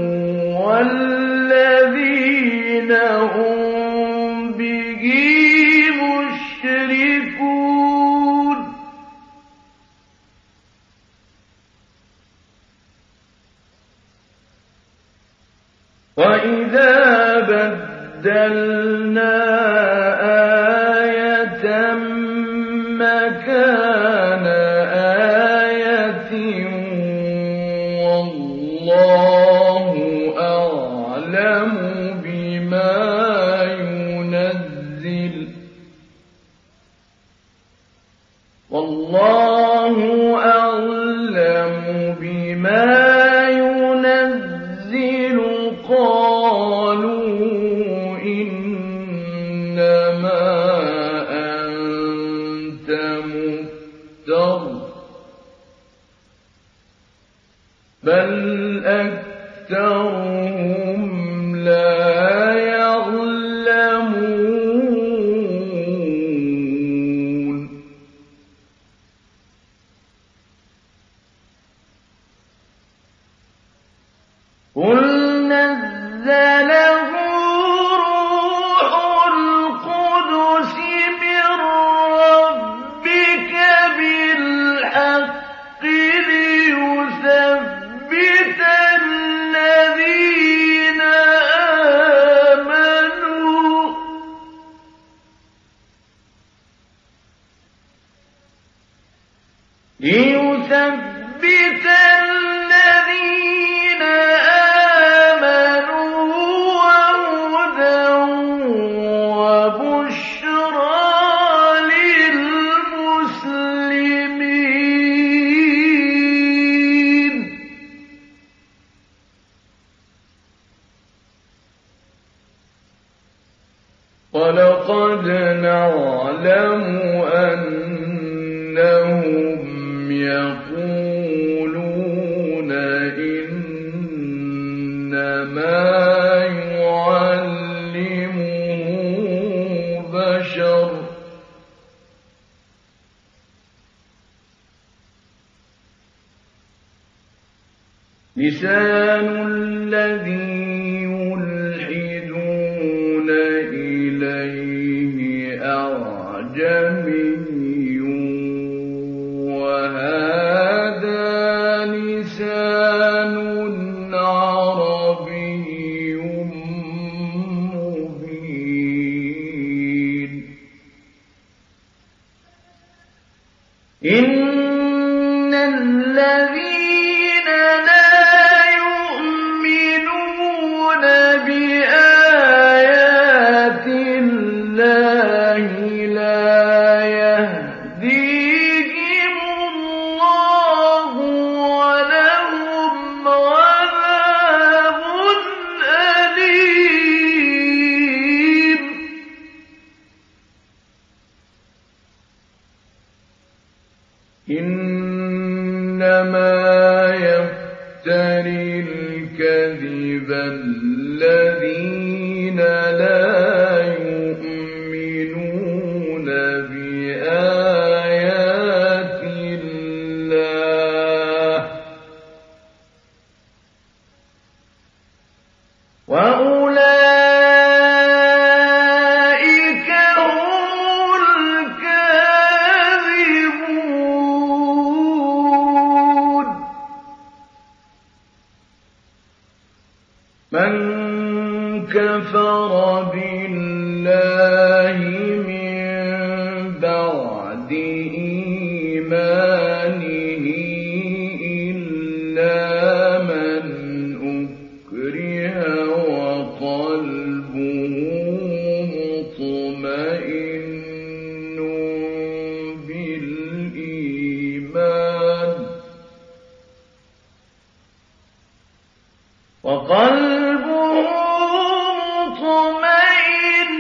والذين هم به مشركون وإذا بدلنا آية مكان آية والله أعلم بما ينزل قالوا إنما أنت مفتر بل أكثرهم لا يعلمون قل نزله روح القدس من ربك بالحق ليثبت الذين آمنوا وهدى وبشرى للمسلمين ولقد نعلم أنهم يقولون إنما يعلمه بشر لسان الذي يلحدون إليه أعجمي وهذا لسان عربي مبين إن الذين لا يؤمنون بآيات الله لا يهديهم الله ولهم عذاب أليم إنما يفتري الكذب الذين لا يؤمنون بآيات الله وأولئك هم الكاذبون من كفر بالله من بعد إيمانه إلا من أكره وقلبه وقلبه مطمئن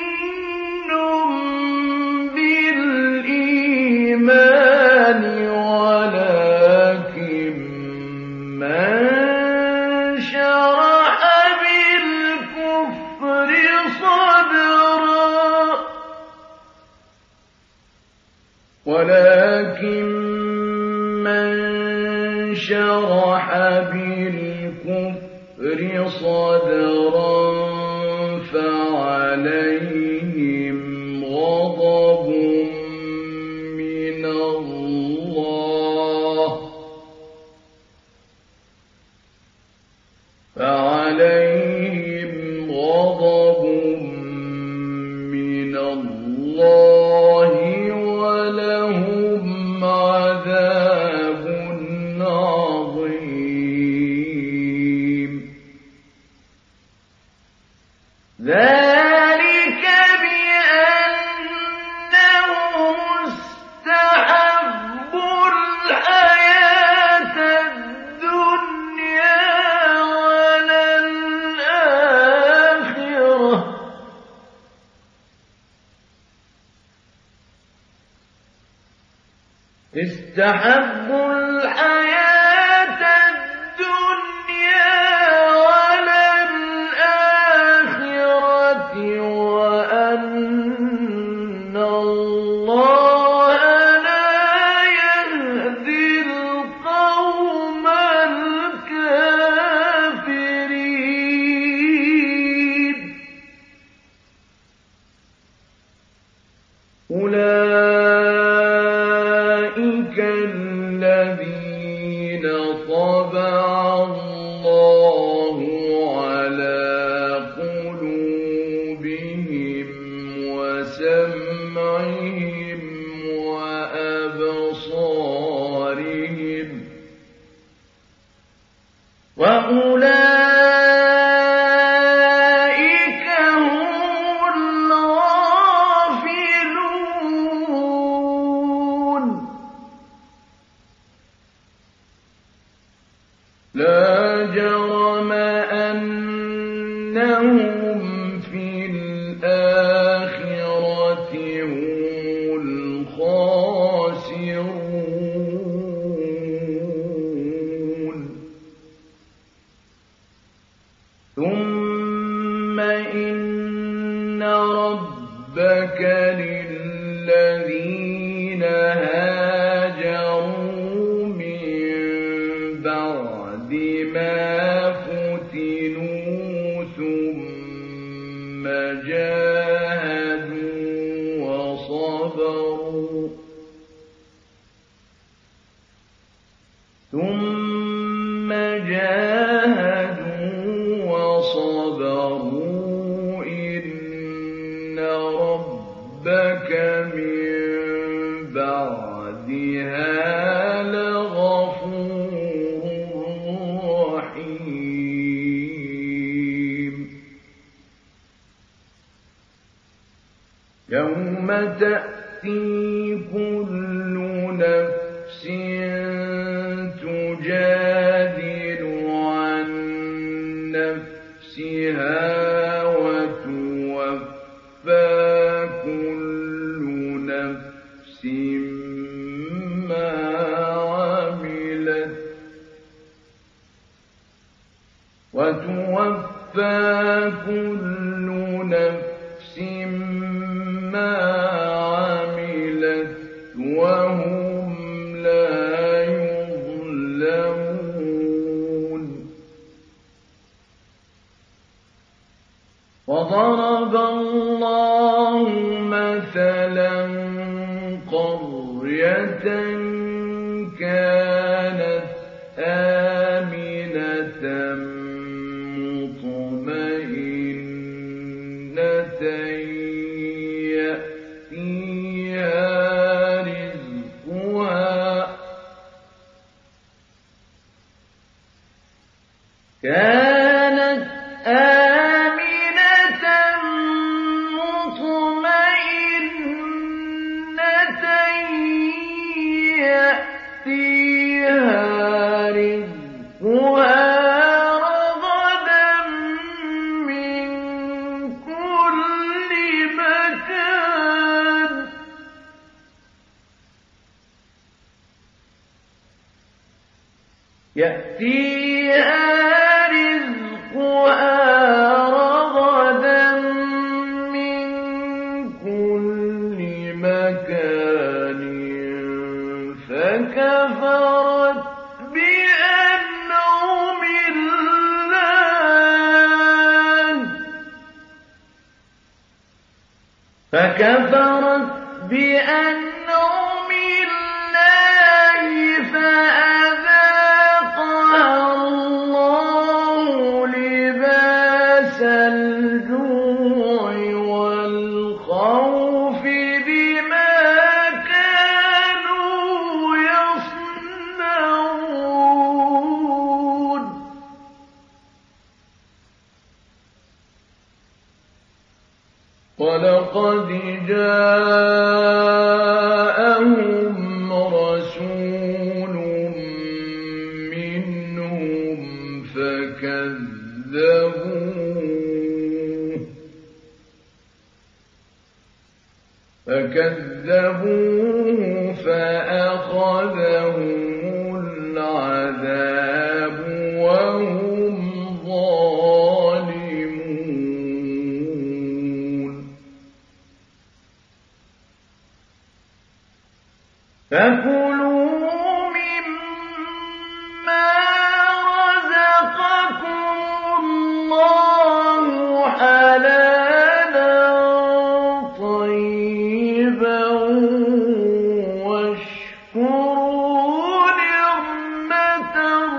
بالإيمان ولكن من شرح بالكفر صدرا فعليهم غضب من الله ولهم عذاب عظيم. ذلك بأنهم استحبوا الحياة الدنيا على الآخرة وأن الله لا يهدي القوم الكافرين. أولئك الذين طبع الله على قلوبهم وسمعهم وأبصارهم وأولئك هم الغافلون. لا جرم أنهم في الآخرة هم الخاسرون. ثم إن ربك للذين هاجروا من بعد ما فتنوا ثم جاهدوا وصبروا إن ربك من بعدها لغفور رحيم. يوم تأتي كل نفس تجادل عن نفسها وتوفى كل نفس ما عملت وهم لا يظلمون. وضرب الله مثلا قرية كانت آمنة مطمئنة يأتيها رزقها رغدا يأتيها رزقها رغدا من كل مكان فكفرت بأنعم الله فأذاقها الله لباس الجوع والخوف بما كانوا يصنعون ولقد جاءهم رسول منهم فكذبوه فأخذهم العذاب وهم ظالمون فكلوا مما رزقكم الله حلالا طيبا واشكروا نعمة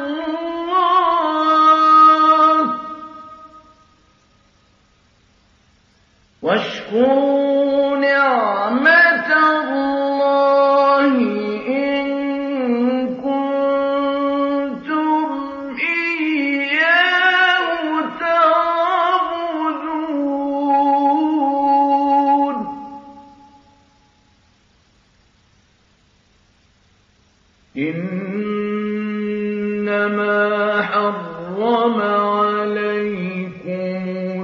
الله إن كنتم إياه تعبدون إنما حرم عليكم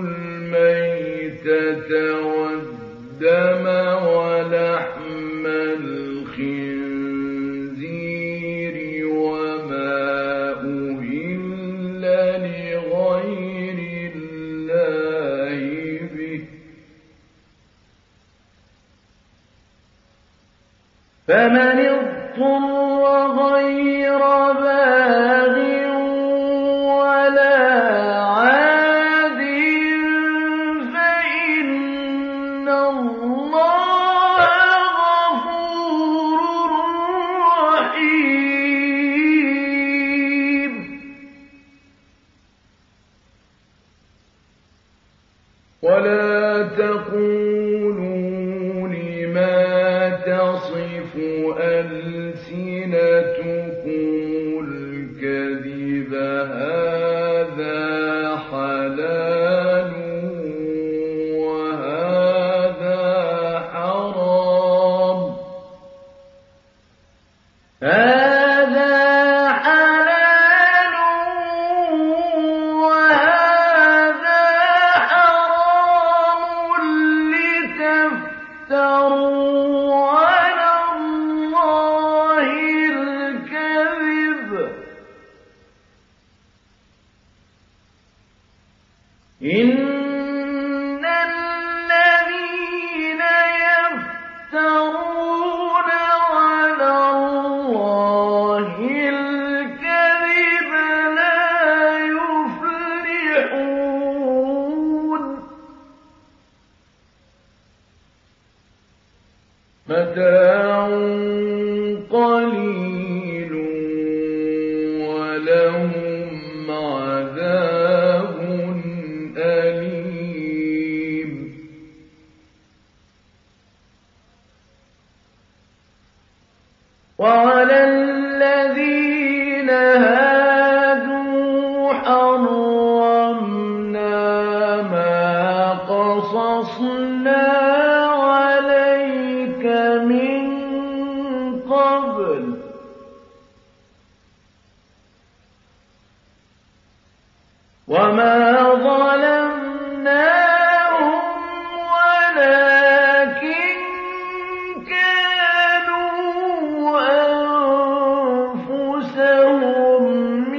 الميتة والدم ولحم الخنزير وما أهل لغير الله به فمن اضطر غير باغ ولا عاد فإن الله غفور رحيم ولا تقولوا لما تصف ألسنتكم الكذب هذا حلال وهذا حرام هذا حلال وهذا حرام لتفتروا على الله الكذب إن الذين يفترون على الله الكذب لا يفلحون متاع قليل ولهم عذاب أليم وعلى الذين هادوا حرمنا ما قصصنا عليك من قبل وما ظلمناهم ولكن كانوا أنفسهم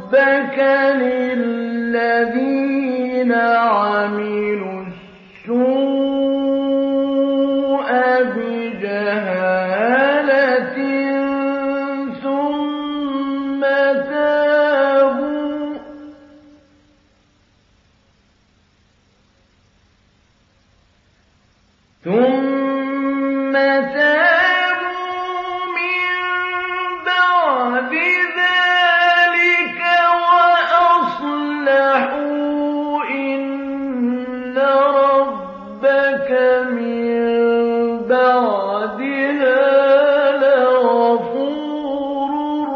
ربك للذين عملوا السوء بجهالة ثم تابوا من بعد ذلك وأصلحوا إن ربك من بعدها لغفور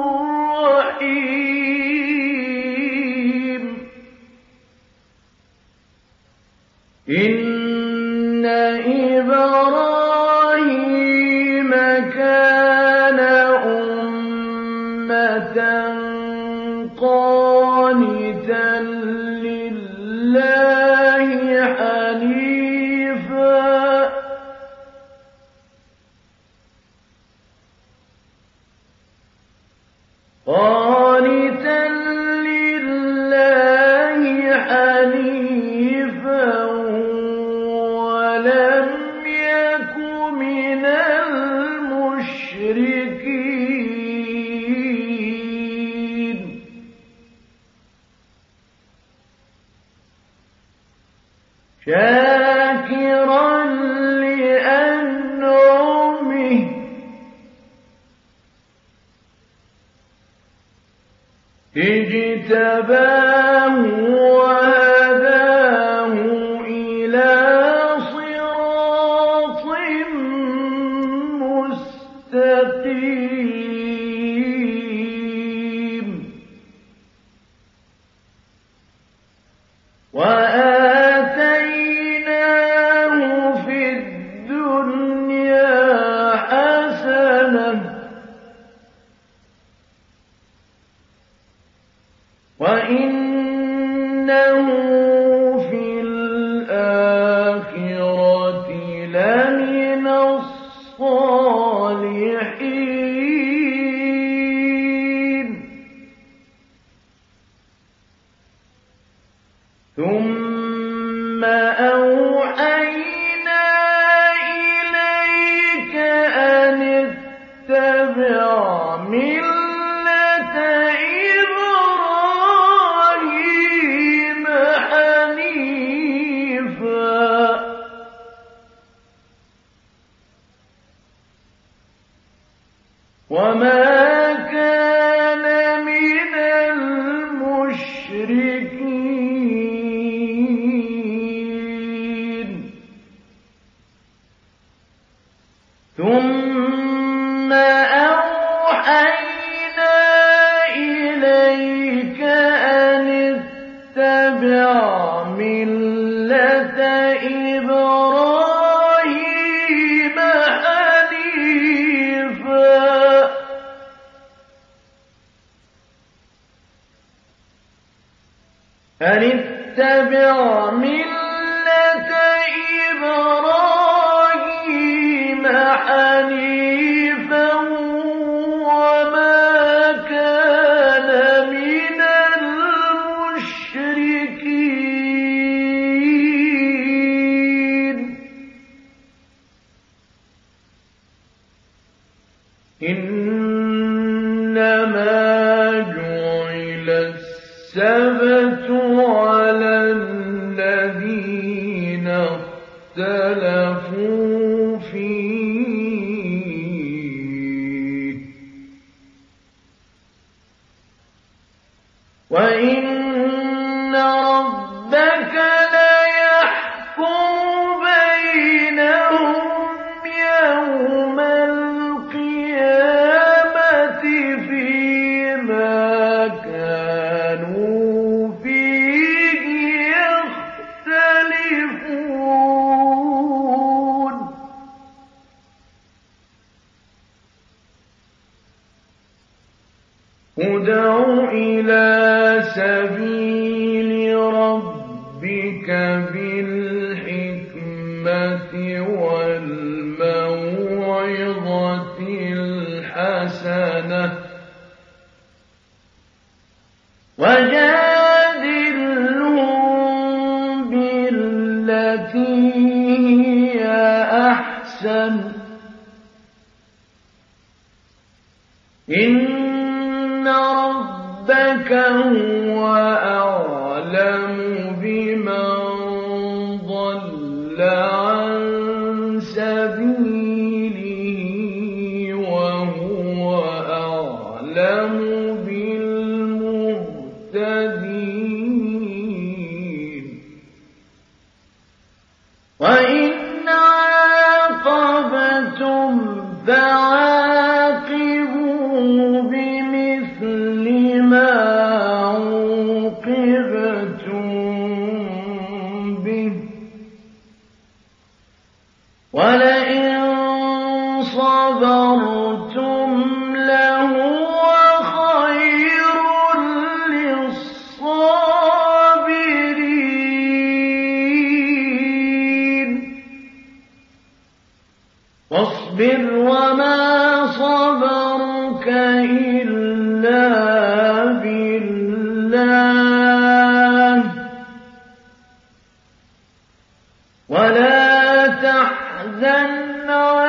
رحيم إن إبراهيم كان أمة قانتا لله حنيفا ولم يك من المشركين شاكرا لأنعمه اجتباه وهداه إلى صراط مستقيم وآتيناه في الدنيا حسنة وإنه في الآخرة لمن الصالحين ثم أوحينا إليك أن اتبع ملة إبراهيم حنيفا وما كان من المشركين ثم أوحينا إليك أن اتبع ملة إبراهيم حنيفا وما كان من المشركين إنما جعل السبت على الذين اختلفوا فيه وإن ربك ليحكم بينهم يوم القيامة فيما كانوا فيه يختلفون ادع إلى سبيل ربك بالحكمة والموعظة الحسنة وجادلهم بالتي هي أحسن إن ربك هو أعلم بمن ضل عن سبيله وهو أعلم بالمهتدين وإن عاقبتم فعاقبوا بمثل ما عوقبتم به ولئن صبرتم لهو خير للصابرين واصبر وما صبرك إلا بالله ولا تحزن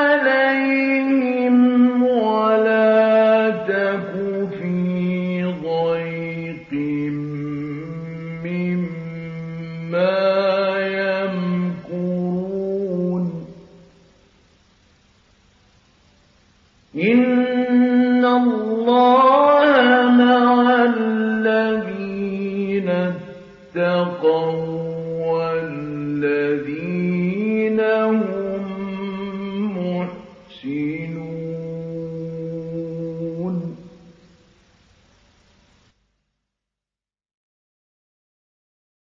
عليهم ولا تك في ضيق مما يمكرون إن الله مع الذين اتقوا